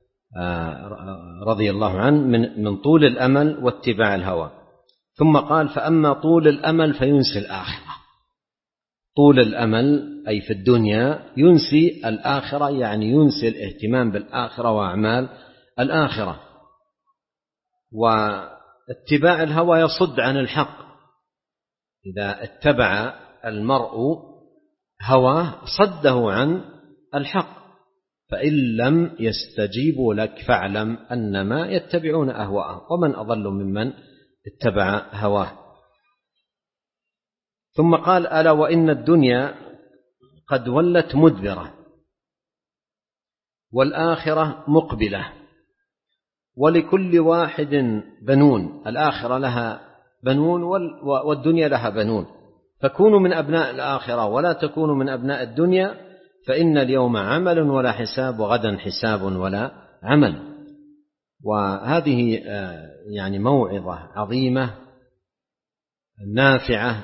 B: رضي الله عنه من من طول الأمل واتباع الهوى. ثم قال: فأما طول الأمل فينسي الآخرة. طول الأمل أي في الدنيا ينسي الآخرة، يعني ينسي الاهتمام بالآخرة وأعمال الآخرة. واتباع الهوى يصد عن الحق. إذا اتبع المرء هواه صده عن الحق. فإن لم يستجيبوا لك فاعلم أنما يتبعون أهواءهم، ومن أضل ممن اتبع هواه. ثم قال: ألا وإن الدنيا قد ولت مدبرة والآخرة مقبلة، ولكل واحد بنون، الآخرة لها بنون والدنيا لها بنون، فكونوا من أبناء الآخرة ولا تكونوا من أبناء الدنيا، فإن اليوم عمل ولا حساب وغدا حساب ولا عمل. وهذه يعني موعظة عظيمة نافعة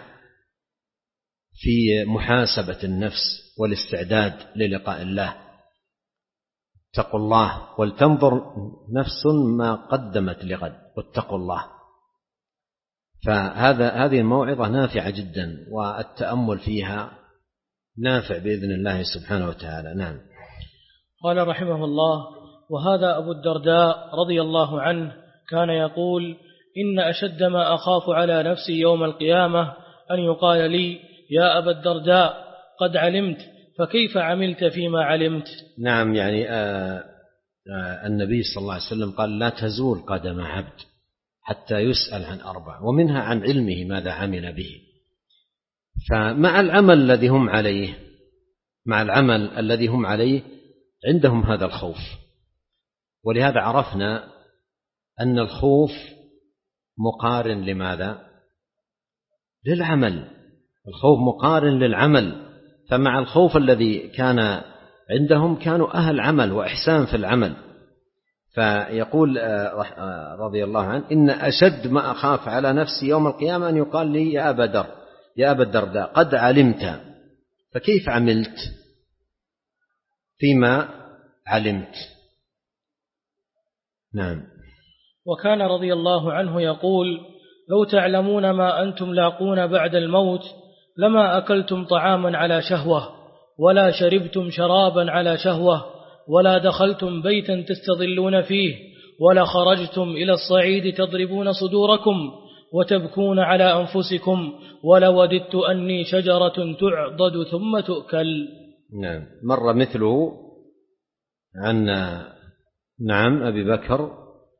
B: في محاسبة النفس والاستعداد للقاء الله. اتقوا الله ولتنظر نفس ما قدمت لغد واتقوا الله. فهذا هذه الموعظة نافعة جدا، والتأمل فيها نافع بإذن الله سبحانه وتعالى. نعم.
A: قال رحمه الله: وهذا أبو الدرداء رضي الله عنه كان يقول: إن أشد ما أخاف على نفسي يوم القيامة أن يقال لي: يا أبا الدرداء قد علمت، فكيف عملت فيما علمت؟
B: نعم، يعني آآ آآ النبي صلى الله عليه وسلم قال: لا تزول قدم عبد حتى يسأل عن أربع، ومنها عن علمه ماذا عمل به. فمع العمل الذي هم عليه مع العمل الذي هم عليه عندهم هذا الخوف، ولهذا عرفنا أن الخوف مقارن لماذا؟ للعمل. الخوف مقارن للعمل، فمع الخوف الذي كان عندهم كانوا أهل عمل وإحسان في العمل. فيقول رضي الله عنه: إن أشد ما أخاف على نفسي يوم القيامة أن يقال لي: يا أبا در يا أبا الدرداء قد علمت، فكيف عملت فيما علمت؟ نعم.
A: وكان رضي الله عنه يقول: لو تعلمون ما أنتم لاقون بعد الموت لما أكلتم طعاما على شهوة، ولا شربتم شرابا على شهوة، ولا دخلتم بيتا تستظلون فيه، ولا خرجتم إلى الصعيد تضربون صدوركم وتبكون على أنفسكم، ولوددت أني شجرة تعضد ثم تؤكل.
B: نعم. مر مثله عن نعم أبي بكر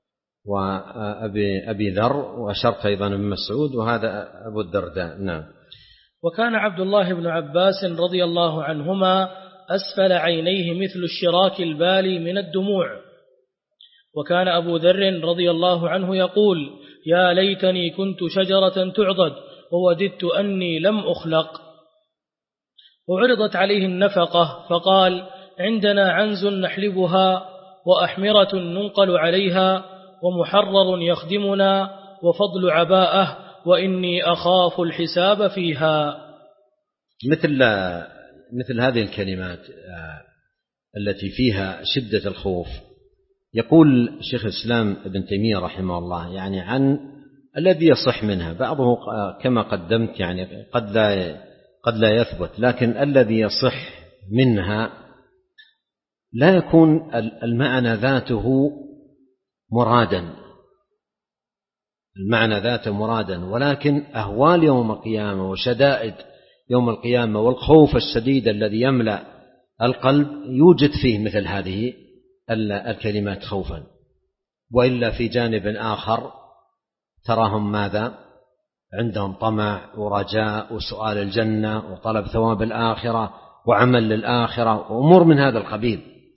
B: وأبي أبي ذر، وأشرت أيضا ابن مسعود، وهذا أبو الدرداء. نعم.
A: وكان عبد الله بن عباس رضي الله عنهما أسفل عينيه مثل الشراك البالي من الدموع. وكان أبو ذر رضي الله عنه يقول: يا ليتني كنت شجرة تعضد ووددت أني لم أخلق. وعرضت عليه النفقة فقال: عندنا عنز نحلبها، وأحمرة ننقل عليها، ومحرر يخدمنا، وفضل عباءة، وإني أخاف الحساب فيها.
B: مثل مثل هذه الكلمات التي فيها شدة الخوف. يقول شيخ الإسلام ابن تيمية رحمه الله يعني عن الذي يصح منها، بعضه كما قدمت يعني قد لا قد لا يثبت، لكن الذي يصح منها لا يكون المعنى ذاته مرادا المعنى ذاته مرادا ولكن أهوال يوم القيامة وشدائد يوم القيامة والخوف الشديد الذي يملأ القلب يوجد فيه مثل هذه الكلمات خوفا. وإلا في جانب آخر تراهم ماذا؟ عندهم طمع ورجاء وسؤال الجنة وطلب ثواب الآخرة وعمل للآخرة وأمور من هذا القبيل.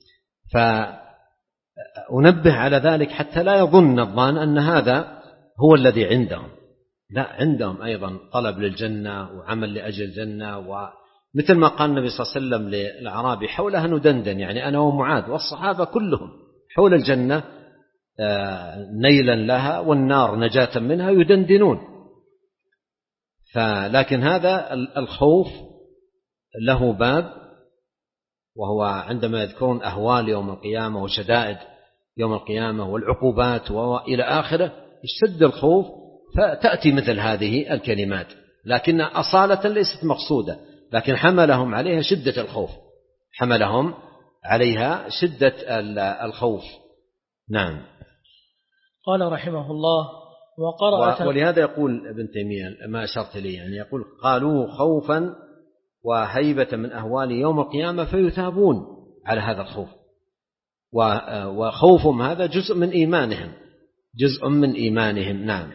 B: فأنبه على ذلك حتى لا يظن الظان أن هذا هو الذي عندهم، لا، عندهم أيضا طلب للجنة وعمل لأجل الجنة. ومثل ما قال النبي صلى الله عليه وسلم للأعرابي: حولها ندندن، يعني أنا ومعاذ والصحابة كلهم حول الجنة نيلا لها والنار نجاة منها يدندنون. فلكن هذا الخوف له باب، وهو عندما يذكرون أهوال يوم القيامة وشدائد يوم القيامة والعقوبات وإلى آخره يشتد الخوف، فتأتي مثل هذه الكلمات، لكن أصالة ليست مقصودة، لكن حملهم عليها شدة الخوف حملهم عليها شدة الخوف. نعم.
A: قال رحمه الله: وقرأت،
B: ولهذا يقول ابن تيمية ما أشرت لي، يعني يقول: قالوا خوفا وهيبة من أهوال يوم القيامة فيثابون على هذا الخوف، وخوفهم هذا جزء من إيمانهم جزء من إيمانهم. نعم.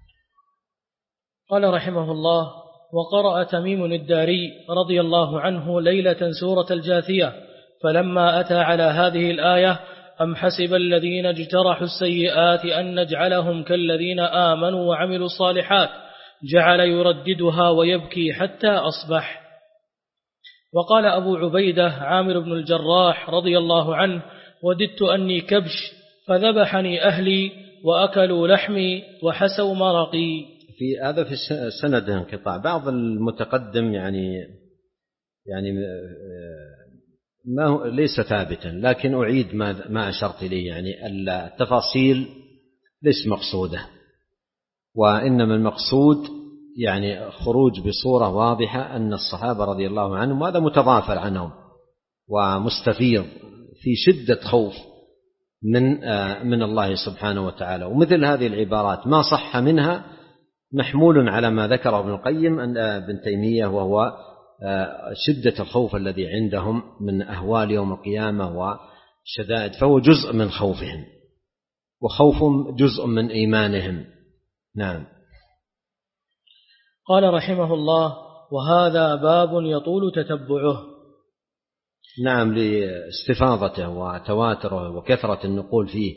A: قال رحمه الله: وقرأ تميم الداري رضي الله عنه ليلة سورة الجاثية، فلما أتى على هذه الآية أم حسب الذين اجترحوا السيئات أن نجعلهم كالذين آمنوا وعملوا الصالحات جعل يرددها ويبكي حتى أصبح. وقال أبو عبيدة عامر بن الجراح رضي الله عنه: وددت أني كبش فذبحني أهلي وأكلوا لحمي وحسوا مرقي.
B: في هذا في السند انقطاع. بعض المتقدم يعني يعني ما ليس ثابتا، لكن أعيد ما ما أشرت إليه، يعني التفاصيل ليس مقصودة، وإنما المقصود يعني خروج بصورة واضحة أن الصحابة رضي الله عنهم، وهذا متضافر عنهم ومستفيض في شدة خوف من من الله سبحانه وتعالى. ومثل هذه العبارات ما صح منها محمول على ما ذكره ابن القيم ابن تيمية، وهو شدة الخوف الذي عندهم من أهوال يوم القيامة وشدائد، فهو جزء من خوفهم، وخوفهم جزء من إيمانهم. نعم.
A: قال رحمه الله: وهذا باب يطول تتبعه.
B: نعم، لاستفاضته وتواتره وكثرة النقول فيه،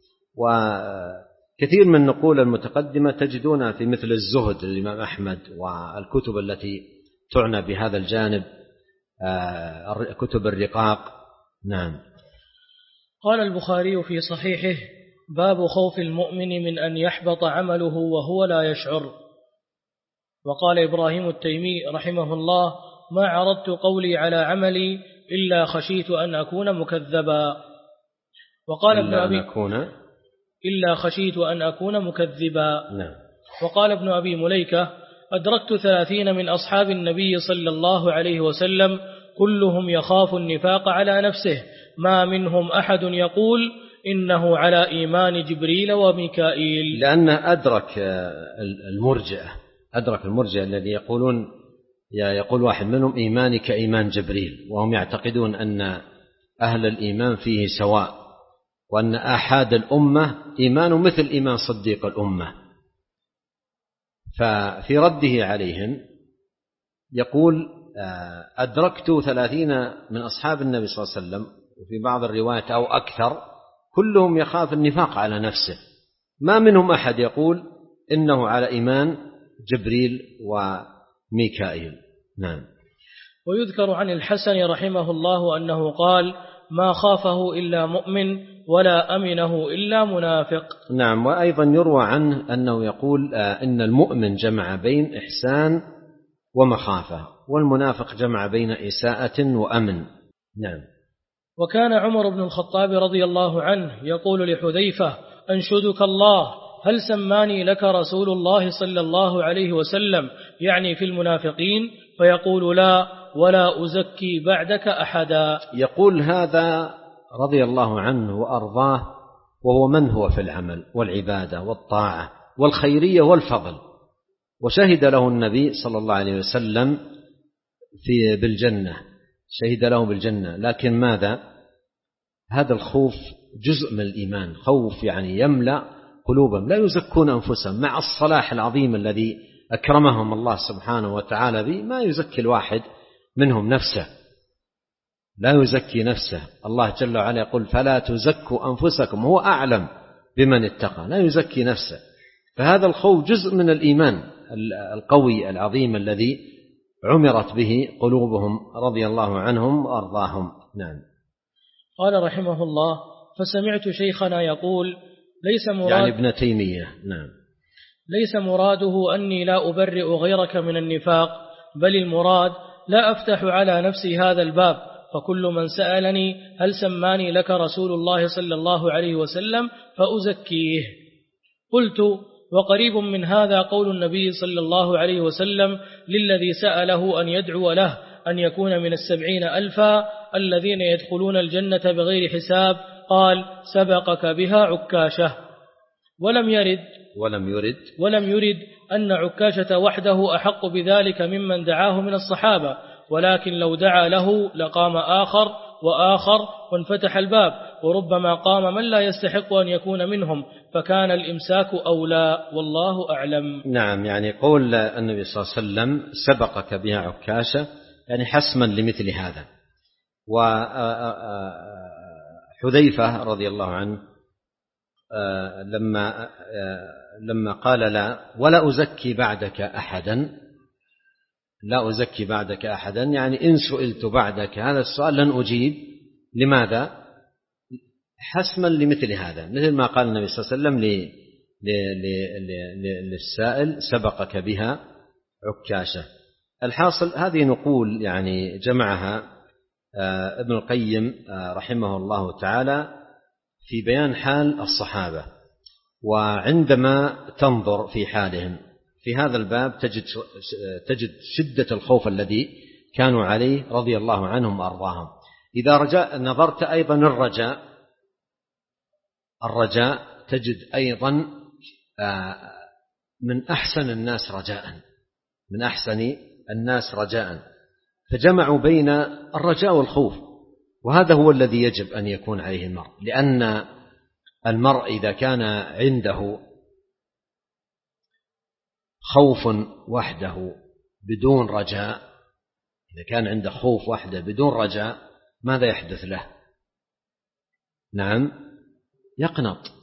B: وكثير من النقول المتقدمة تجدونها في مثل الزهد للإمام أحمد والكتب التي تعنى بهذا الجانب، كتب الرقاق. نعم.
A: قال البخاري في صحيحه: باب خوف المؤمن من أن يحبط عمله وهو لا يشعر. وقال إبراهيم التيمي رحمه الله: ما عرضت قولي على عملي إلا خشيت أن أكون مكذبا. وقال ابن أبي
B: أكون
A: إلا خشيت أن أكون مكذبا.
B: نعم.
A: وقال ابن أبي مليكة: أدركت ثلاثين من أصحاب النبي صلى الله عليه وسلم كلهم يخاف النفاق على نفسه، ما منهم أحد يقول إنه على إيمان جبريل وميكائيل.
B: لأنه أدرك المرجئة أدرك المرجئة الذي يقولون يقول واحد منهم إيماني كإيمان جبريل، وهم يعتقدون أن أهل الإيمان فيه سواء، وأن آحاد الأمة إيمان مثل إيمان صديق الأمة. ففي رده عليهم يقول: أدركت ثلاثين من أصحاب النبي صلى الله عليه وسلم، وفي بعض الروايات أو أكثر، كلهم يخاف النفاق على نفسه، ما منهم أحد يقول إنه على إيمان جبريل وميكائيل. نعم.
A: ويذكر عن الحسن رحمه الله أنه قال: ما خافه إلا مؤمن ولا أمنه إلا منافق.
B: نعم. وأيضا يروى عنه أنه يقول إن المؤمن جمع بين إحسان ومخافة، والمنافق جمع بين إساءة وأمن. نعم.
A: وكان عمر بن الخطاب رضي الله عنه يقول لحذيفة: أنشدك الله، هل سماني لك رسول الله صلى الله عليه وسلم، يعني في المنافقين؟ فيقول: لا، ولا أزكي بعدك أحدا.
B: يقول هذا رضي الله عنه وأرضاه وهو من هو في العمل والعبادة والطاعة والخيرية والفضل، وشهد له النبي صلى الله عليه وسلم في بالجنة، شهد له بالجنة. لكن ماذا؟ هذا الخوف جزء من الإيمان، خوف يعني يملأ قلوبهم، لا يزكون أنفسهم مع الصلاح العظيم الذي أكرمهم الله سبحانه وتعالى به. ما يزكي الواحد منهم نفسه، لا يزكي نفسه. الله جل وعلا يقول: فلا تزكوا أنفسكم، هو أعلم بمن اتقى، لا يزكي نفسه. فهذا الخوف جزء من الإيمان القوي العظيم الذي عمرت به قلوبهم رضي الله عنهم وأرضاهم. نعم.
A: قال رحمه الله: فسمعت شيخنا يقول: ليس مراد
B: يعني ابن تيمية. نعم.
A: ليس مراده أني لا أبرئ غيرك من النفاق، بل المراد لا أفتح على نفسي هذا الباب، فكل من سألني هل سماني لك رسول الله صلى الله عليه وسلم فأزكيه. قلت: وقريب من هذا قول النبي صلى الله عليه وسلم للذي سأله أن يدعو له أن يكون من السبعين ألفا الذين يدخلون الجنة بغير حساب، قال: سبقك بها عكاشة. ولم يرد
B: ولم يرد
A: ولم يرد أن عكاشة وحده أحق بذلك ممن دعاه من الصحابة، ولكن لو دعا له لقام آخر وآخر وانفتح الباب، وربما قام من لا يستحق أن يكون منهم، فكان الإمساك أولى، والله أعلم.
B: نعم. يعني قول النبي صلى الله عليه وسلم سبقك بها عكاشة، يعني حسما لمثل هذا. وحكم حذيفة رضي الله عنه لما لما قال لا ولا أزكي بعدك أحدا، لا أزكي بعدك أحدا يعني إن سئلت بعدك هذا السؤال لن أجيب. لماذا؟ حسما لمثل هذا، مثل ما قال النبي صلى الله عليه وسلم للسائل سبقك بها عكاشة. الحاصل هذه نقول يعني جمعها ابن القيم رحمه الله تعالى في بيان حال الصحابة، وعندما تنظر في حالهم في هذا الباب تجد تجد شدة الخوف الذي كانوا عليه رضي الله عنهم وأرضاهم. إذا رجاء نظرت أيضا الرجاء الرجاء تجد أيضا من أحسن الناس رجاء من أحسن الناس رجاء، فجمعوا بين الرجاء والخوف، وهذا هو الذي يجب أن يكون عليه المرء، لأن المرء إذا كان عنده خوف وحده بدون رجاء، إذا كان عنده خوف وحده بدون رجاء ماذا يحدث له؟ نعم يقنط.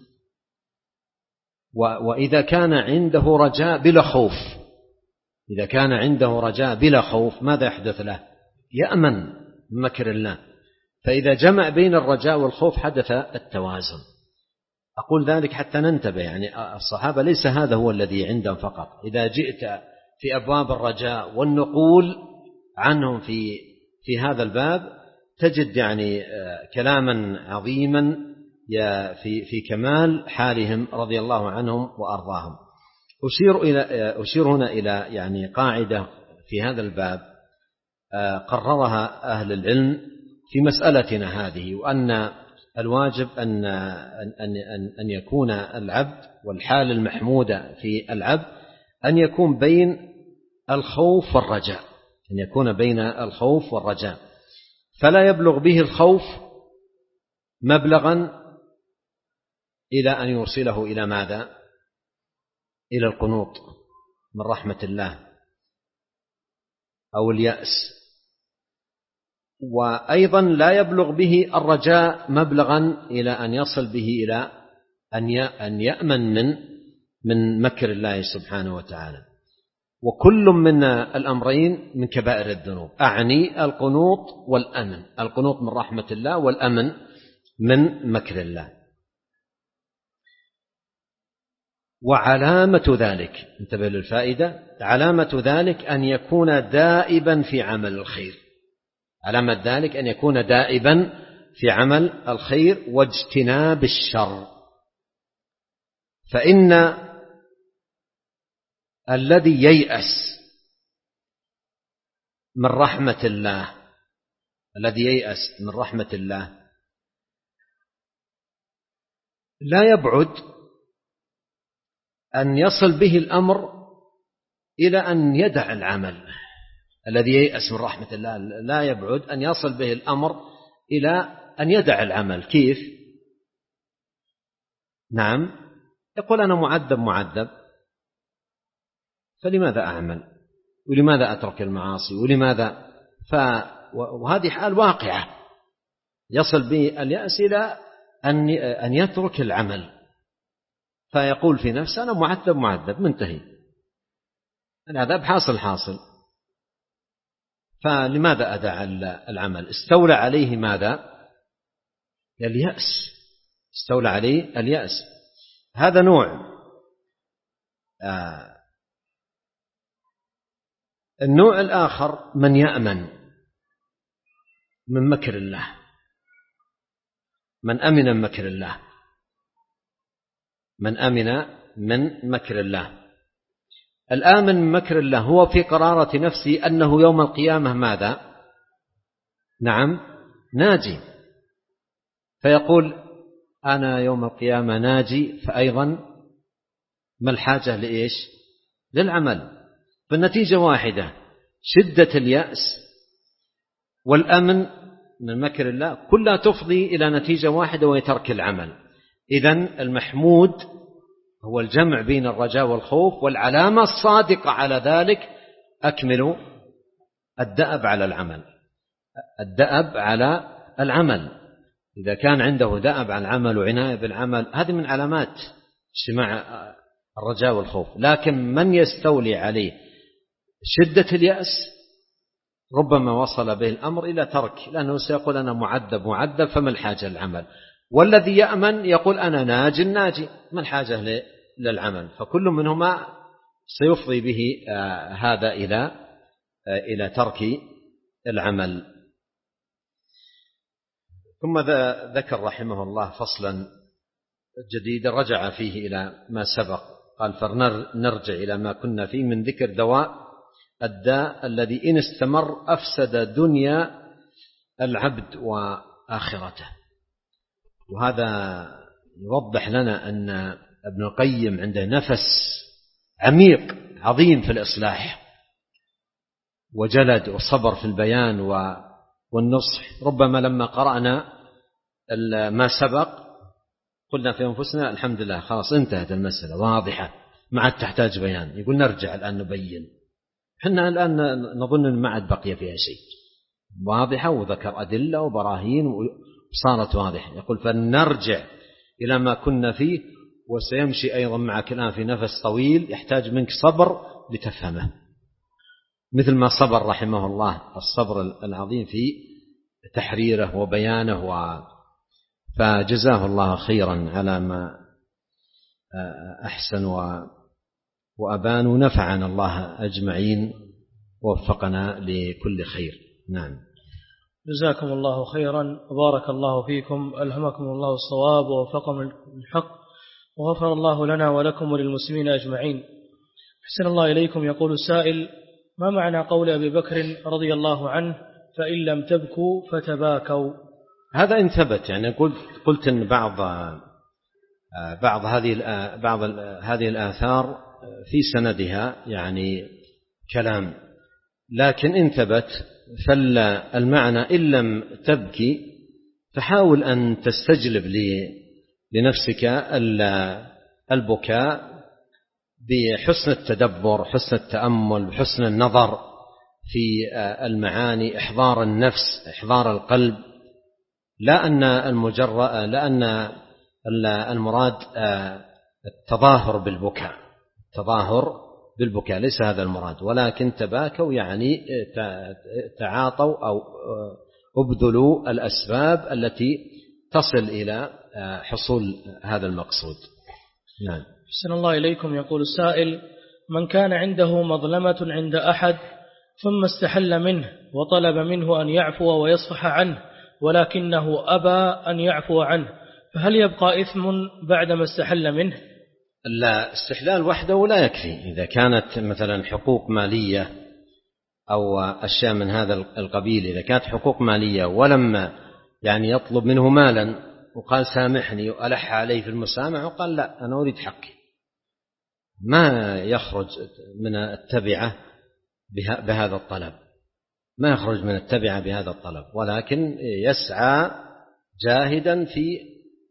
B: وإذا كان عنده رجاء بلا خوف إذا كان عنده رجاء بلا خوف ماذا يحدث له؟ يأمن من مكر الله. فإذا جمع بين الرجاء والخوف حدث التوازن. أقول ذلك حتى ننتبه، يعني الصحابة ليس هذا هو الذي عندهم فقط. إذا جئت في أبواب الرجاء والنقول عنهم في في هذا الباب تجد يعني كلاما عظيما في في كمال حالهم رضي الله عنهم وأرضاهم. أشير إلى أشير هنا إلى يعني قاعدة في هذا الباب قررها أهل العلم في مسألتنا هذه، وأن الواجب أن أن أن يكون العبد والحال المحمودة في العبد أن يكون بين الخوف والرجاء، أن يكون بين الخوف والرجاء، فلا يبلغ به الخوف مبلغا إلى أن يوصله إلى ماذا؟ إلى القنوط من رحمة الله أو اليأس. وأيضا لا يبلغ به الرجاء مبلغا إلى أن يصل به إلى أن يأمن من من مكر الله سبحانه وتعالى. وكل من الأمرين من كبائر الذنوب، أعني القنوط والأمن، القنوط من رحمة الله والأمن من مكر الله. وعلامة ذلك، انتبه للفائدة، علامة ذلك أن يكون دائبا في عمل الخير، علامة ذلك أن يكون دائبا في عمل الخير واجتناب الشر. فإن الذي ييأس من رحمة الله الذي ييأس من رحمة الله لا يبعد أن يصل به الأمر إلى أن يدع العمل. الذي ييأس من رحمة الله لا يبعد أن يصل به الأمر إلى أن يدع العمل. كيف؟ نعم، يقول أنا معذب معذب فلماذا أعمل ولماذا أترك المعاصي ولماذا ف... وهذه حال واقعة، يصل به اليأس إلى أن أن يترك العمل، فيقول في نفسه أنا معذب معذب منتهي، العذاب حاصل حاصل، فلماذا أدع العمل؟ استولى عليه ماذا؟ اليأس، استولى عليه اليأس. هذا نوع. آه النوع الآخر من يأمن من مكر الله، من أمن من مكر الله، من أمن من مكر الله. الآمن من مكر الله هو في قرارة نفسه أنه يوم القيامة ماذا؟ نعم ناجي، فيقول أنا يوم القيامة ناجي، فأيضا ما الحاجة لإيش؟ للعمل. فالنتيجة واحدة، شدة اليأس والأمن من مكر الله كلها تفضي إلى نتيجة واحدة وهي ترك العمل. إذن المحمود هو الجمع بين الرجاء والخوف، والعلامة الصادقة على ذلك أكملوا الدأب على العمل، الدأب على العمل. إذا كان عنده دأب على العمل وعناية بالعمل هذه من علامات اجتماع الرجاء والخوف. لكن من يستولي عليه شدة اليأس ربما وصل به الأمر إلى ترك، لأنه سيقول أنا معذب معذب فما الحاجة للعمل، والذي يأمن يقول أنا ناج ناجي ما الحاجة للعمل. فكل منهما سيفضي به هذا إلى إلى ترك العمل. ثم ذكر رحمه الله فصلا جديدا رجع فيه إلى ما سبق، قال فنرجع إلى ما كنا فيه من ذكر دواء الداء الذي إن استمر أفسد دنيا العبد وآخرته. وهذا يوضح لنا أن ابن القيم عنده نفس عميق عظيم في الإصلاح وجلد وصبر في البيان والنصح. ربما لما قرأنا ما سبق قلنا في أنفسنا الحمد لله خلاص انتهت المسألة واضحة ما عاد تحتاج بيان، يقول نرجع الآن نبين. حنا الآن نظن ما عاد بقي فيها شيء، واضحة وذكر أدلة وبراهين وصارت واضحة. يقول فنرجع إلى ما كنا فيه، وسيمشي أيضا معك الآن في نفس طويل يحتاج منك صبر لتفهمه، مثل ما صبر رحمه الله الصبر العظيم في تحريره وبيانه و... فجزاه الله خيرا على ما أحسن و... وأبان، ونفعنا الله أجمعين ووفقنا لكل خير. نعم.
A: جزاكم الله خيرا وبارك الله فيكم، ألهمكم الله الصواب ووفقكم الحق، وغفر الله لنا ولكم وللمسلمين أجمعين. حسن الله إليكم. يقول السائل: ما معنى قول أبي بكر رضي الله عنه فإن لم تبكوا فتباكوا؟
B: هذا إن ثبت، يعني قلت قلت إن بعض بعض هذه بعض هذه الآثار في سندها يعني كلام، لكن إن ثبت فالمعنى إن لم تبكي فحاول أن تستجلب لنفسك البكاء بحسن التدبر، حسن التأمل، حسن النظر في المعاني، إحضار النفس، إحضار القلب، لا أن المجرد لا أن المراد التظاهر بالبكاء، التظاهر بالبكاء ليس هذا المراد، ولكن تباكوا يعني تعاطوا أو أبذلوا الأسباب التي تصل إلى حصول هذا المقصود. نعم.
A: حسن الله إليكم. يقول السائل: من كان عنده مظلمة عند أحد ثم استحل منه وطلب منه أن يعفو ويصفح عنه ولكنه أبى أن يعفو عنه، فهل يبقى إثم بعدما استحل منه؟
B: لا، استحلال وحده لا يكفي. إذا كانت مثلا حقوق مالية أو أشياء من هذا القبيل، إذا كانت حقوق مالية ولما يعني يطلب منه مالا وقال سامحني وألح عليه في المسامح وقال لا أنا أريد حقي، ما يخرج من التبعة بهذا الطلب، ما يخرج من التبعة بهذا الطلب، ولكن يسعى جاهدا في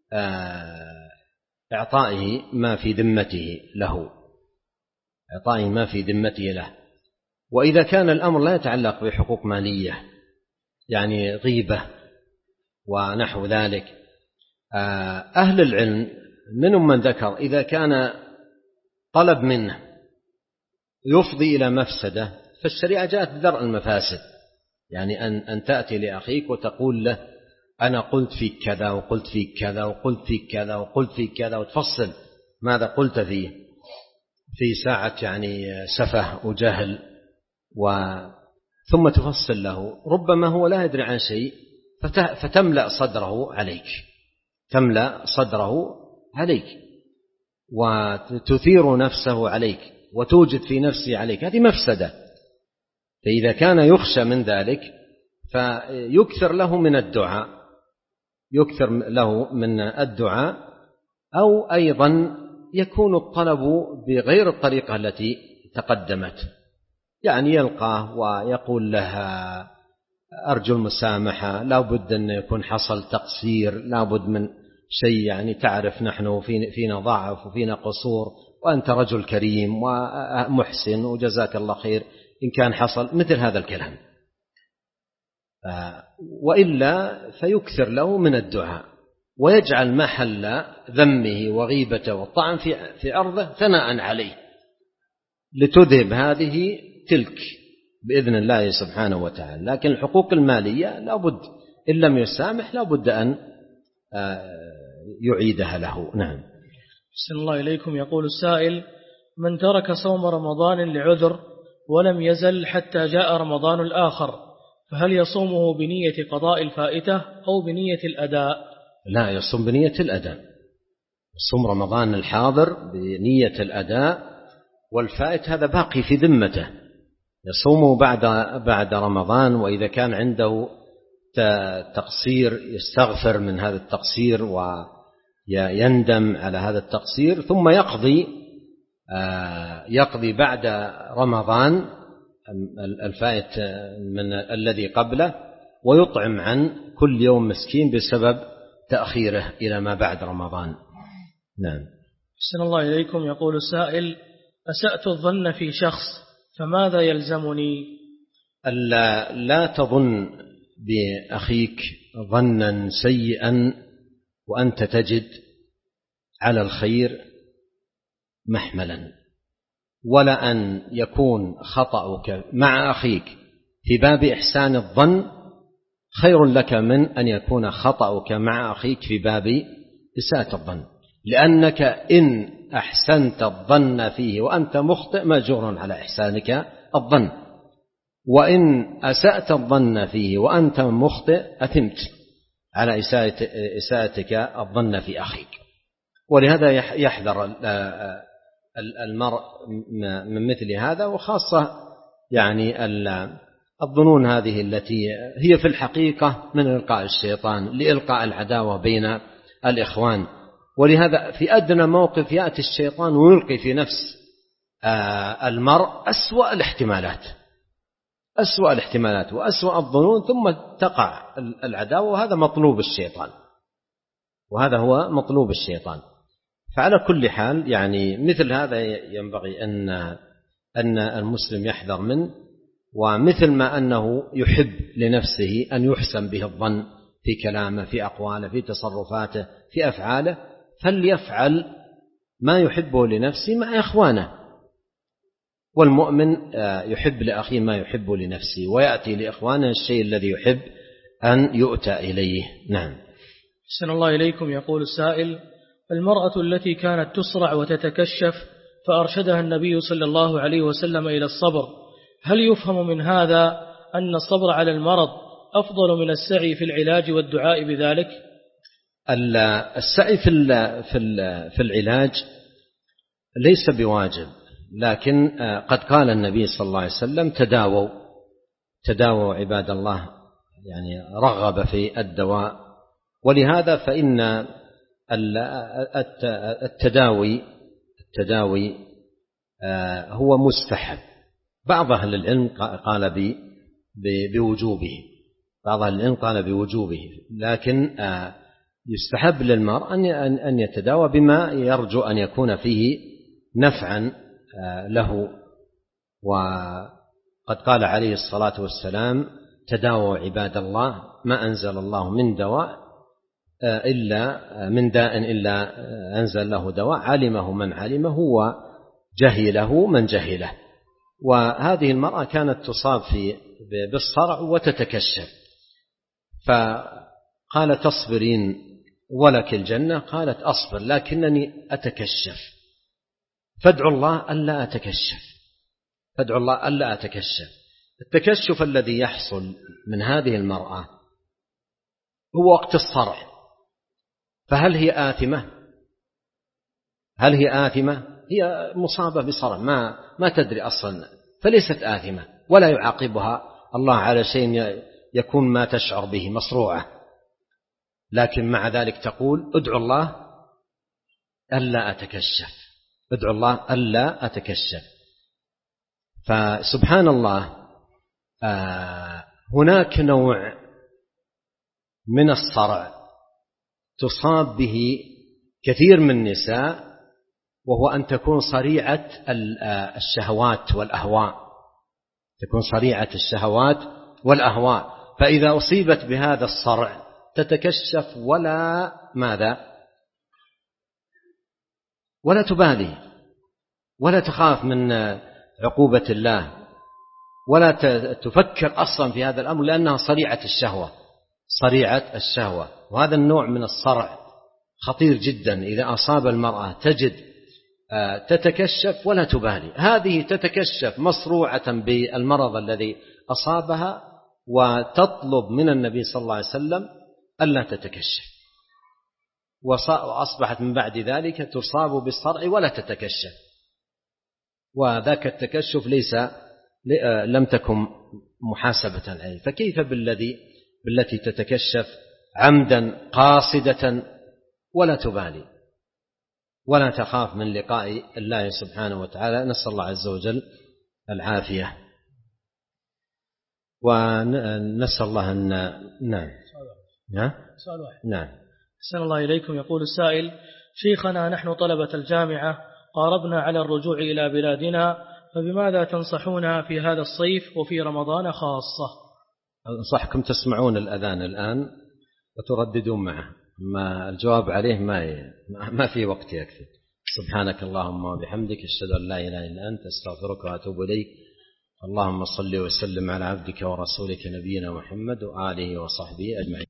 B: إعطائه ما في ذمته له، إعطائه ما في ذمته له. وإذا كان الأمر لا يتعلق بحقوق مالية يعني غيبة ونحو ذلك، أهل العلم منهم من ذكر إذا كان طلب منه يفضي إلى مفسدة فالشريعة جاءت بدرء المفاسد، يعني أن أن تأتي لأخيك وتقول له أنا قلت فيك كذا وقلت فيك كذا وقلت فيك كذا وقلت فيك كذا، وتفصل ماذا قلت فيه في ساعة يعني سفه وجهل، ثم تفصل له، ربما هو لا يدري عن شيء فتملأ صدره عليك، تملأ صدره عليك وتثير نفسه عليك وتوجد في نفسه عليك، هذه مفسدة. فإذا كان يخشى من ذلك فيكثر له من الدعاء، يكثر له من الدعاء، أو أيضا يكون الطلب بغير الطريقة التي تقدمت، يعني يلقاه ويقول لها أرجو المسامحة، لا بد أن يكون حصل تقصير، لا بد من شيء، يعني تعرف نحن فينا ضعف وفينا قصور وأنت رجل كريم ومحسن وجزاك الله خير إن كان حصل مثل هذا الكلام. وإلا فيكثر له من الدعاء ويجعل محل ذمه وغيبته والطعن في أرضه ثناء عليه لتذهب هذه تلك بإذن الله سبحانه وتعالى. لكن الحقوق المالية لابد إن لم يسامح لابد أن يعيدها له. نعم.
A: أحسن الله إليكم. يقول السائل: من ترك صوم رمضان لعذر ولم يزل حتى جاء رمضان الآخر فهل يصومه بنية قضاء الفائتة أو بنية الأداء؟
B: لا، يصوم بنية الأداء. يصوم رمضان الحاضر بنية الأداء، والفائت هذا باقي في ذمته، يصومه بعد بعد رمضان، وإذا كان عنده تقصير يستغفر من هذا التقصير ويندم على هذا التقصير، ثم يقضي يقضي بعد رمضان الفائت من الذي قبله، ويطعم عن كل يوم مسكين بسبب تأخيره إلى ما بعد رمضان. نعم.
A: أحسن الله إليكم. يقول السائل: أسأت الظن في شخص فماذا يلزمني؟
B: ألا لا تظن بأخيك ظنا سيئا وأنت تجد على الخير محملا، ولا أن يكون خطأك مع أخيك في باب إحسان الظن خير لك من أن يكون خطأك مع أخيك في باب إساءة الظن، لأنك إن أحسنت الظن فيه وأنت مخطئ مأجور على إحسانك الظن، وإن أسأت الظن فيه وأنت مخطئ أثمت على إساءتك الظن في أخيك. ولهذا يحذر المرء من مثل هذا، وخاصة يعني الظنون هذه التي هي في الحقيقة من إلقاء الشيطان لإلقاء العداوة بين الإخوان. ولهذا في أدنى موقف يأتي الشيطان ويلقي في نفس المرء أسوأ الاحتمالات أسوأ الاحتمالات وأسوأ الظنون، ثم تقع العداوة، وهذا مطلوب الشيطان وهذا هو مطلوب الشيطان. فعلى كل حال يعني مثل هذا ينبغي أن أن المسلم يحذر منه، ومثل ما أنه يحب لنفسه أن يحسن به الظن في كلامه في أقواله في تصرفاته في أفعاله، فليفعل ما يحبه لنفسه مع إخوانه. والمؤمن يحب لأخيه ما يحب لنفسه، ويأتي لإخوانه الشيء الذي يحب أن يؤتى إليه. نعم.
A: أحسن الله إليكم. يقول السائل: المرأة التي كانت تسرع وتتكشف فأرشدها النبي صلى الله عليه وسلم إلى الصبر، هل يفهم من هذا أن الصبر على المرض أفضل من السعي في العلاج والدعاء بذلك؟
B: السعي في العلاج ليس بواجب، لكن قد قال النبي صلى الله عليه وسلم: تداووا تداووا عباد الله، يعني رغب في الدواء. ولهذا فإن التداوي التداوي هو مستحب. بعض أهل العلم قال بوجوبه بعض أهل العلم قال بوجوبه لكن يستحب للمرء أن يتداوى بما يرجو أن يكون فيه نفعا له. وقد قال عليه الصلاة والسلام: تداووا عباد الله ما أنزل الله من دواء إلا من داء إلا أنزل له دواء، علمه من علمه وجهله من جهله. وهذه المرأة كانت تصاب في بالصرع وتتكشف، فقال: تصبرين ولك الجنة؟ قالت: أصبر لكنني أتكشف، فادعوا الله ألا أتكشف فادعوا الله ألا أتكشف. التكشف الذي يحصل من هذه المرأة هو وقت الصرع، فهل هي آثمة؟ هل هي آثمة؟ هي مصابة بصرع ما ما تدري أصلا، فليست آثمة، ولا يعاقبها الله على شيء يكون ما تشعر به، مصروعة. لكن مع ذلك تقول: ادعوا الله ألا أتكشف ادعوا الله ألا أتكشف. فسبحان الله، آه هناك نوع من الصرع تصاب به كثير من النساء، وهو أن تكون صريعة الشهوات والأهواء تكون صريعة الشهوات والأهواء فإذا أصيبت بهذا الصرع تتكشف ولا ماذا ولا تبالي ولا تخاف من عقوبة الله ولا تفكر أصلا في هذا الأمر، لأنها صريعة الشهوة صريعة الشهوة. وهذا النوع من الصرع خطير جدا، إذا أصاب المرأة تجد تتكشف ولا تبالي. هذه تتكشف مصروعة بالمرض الذي أصابها، وتطلب من النبي صلى الله عليه وسلم ألا تتكشف، وأصبحت من بعد ذلك تصاب بالصرع ولا تتكشف، وذاك التكشف ليس لم تكن محاسبة عليه. فكيف بالذي بالتي تتكشف عمدا قاصدة ولا تبالي ولا تخاف من لقاء الله سبحانه وتعالى؟ نسأل الله عز وجل العافية، ونسأل الله أن نعم نعم نعم.
A: أحسن الله إليكم. يقول السائل: شيخنا، نحن طلبة الجامعة قاربنا على الرجوع إلى بلادنا، فبماذا تنصحونا في هذا الصيف وفي رمضان خاصة؟
B: أنصحكم تسمعون الأذان الآن وترددون معه، ما الجواب عليه ما ما في وقت يكفي. سبحانك اللهم وبحمدك، أشهد أن لا إله إلا أنت، أستغفرك وأتوب إليك. اللهم صل وسلم على عبدك ورسولك نبينا محمد وآله وصحبه أجمعين.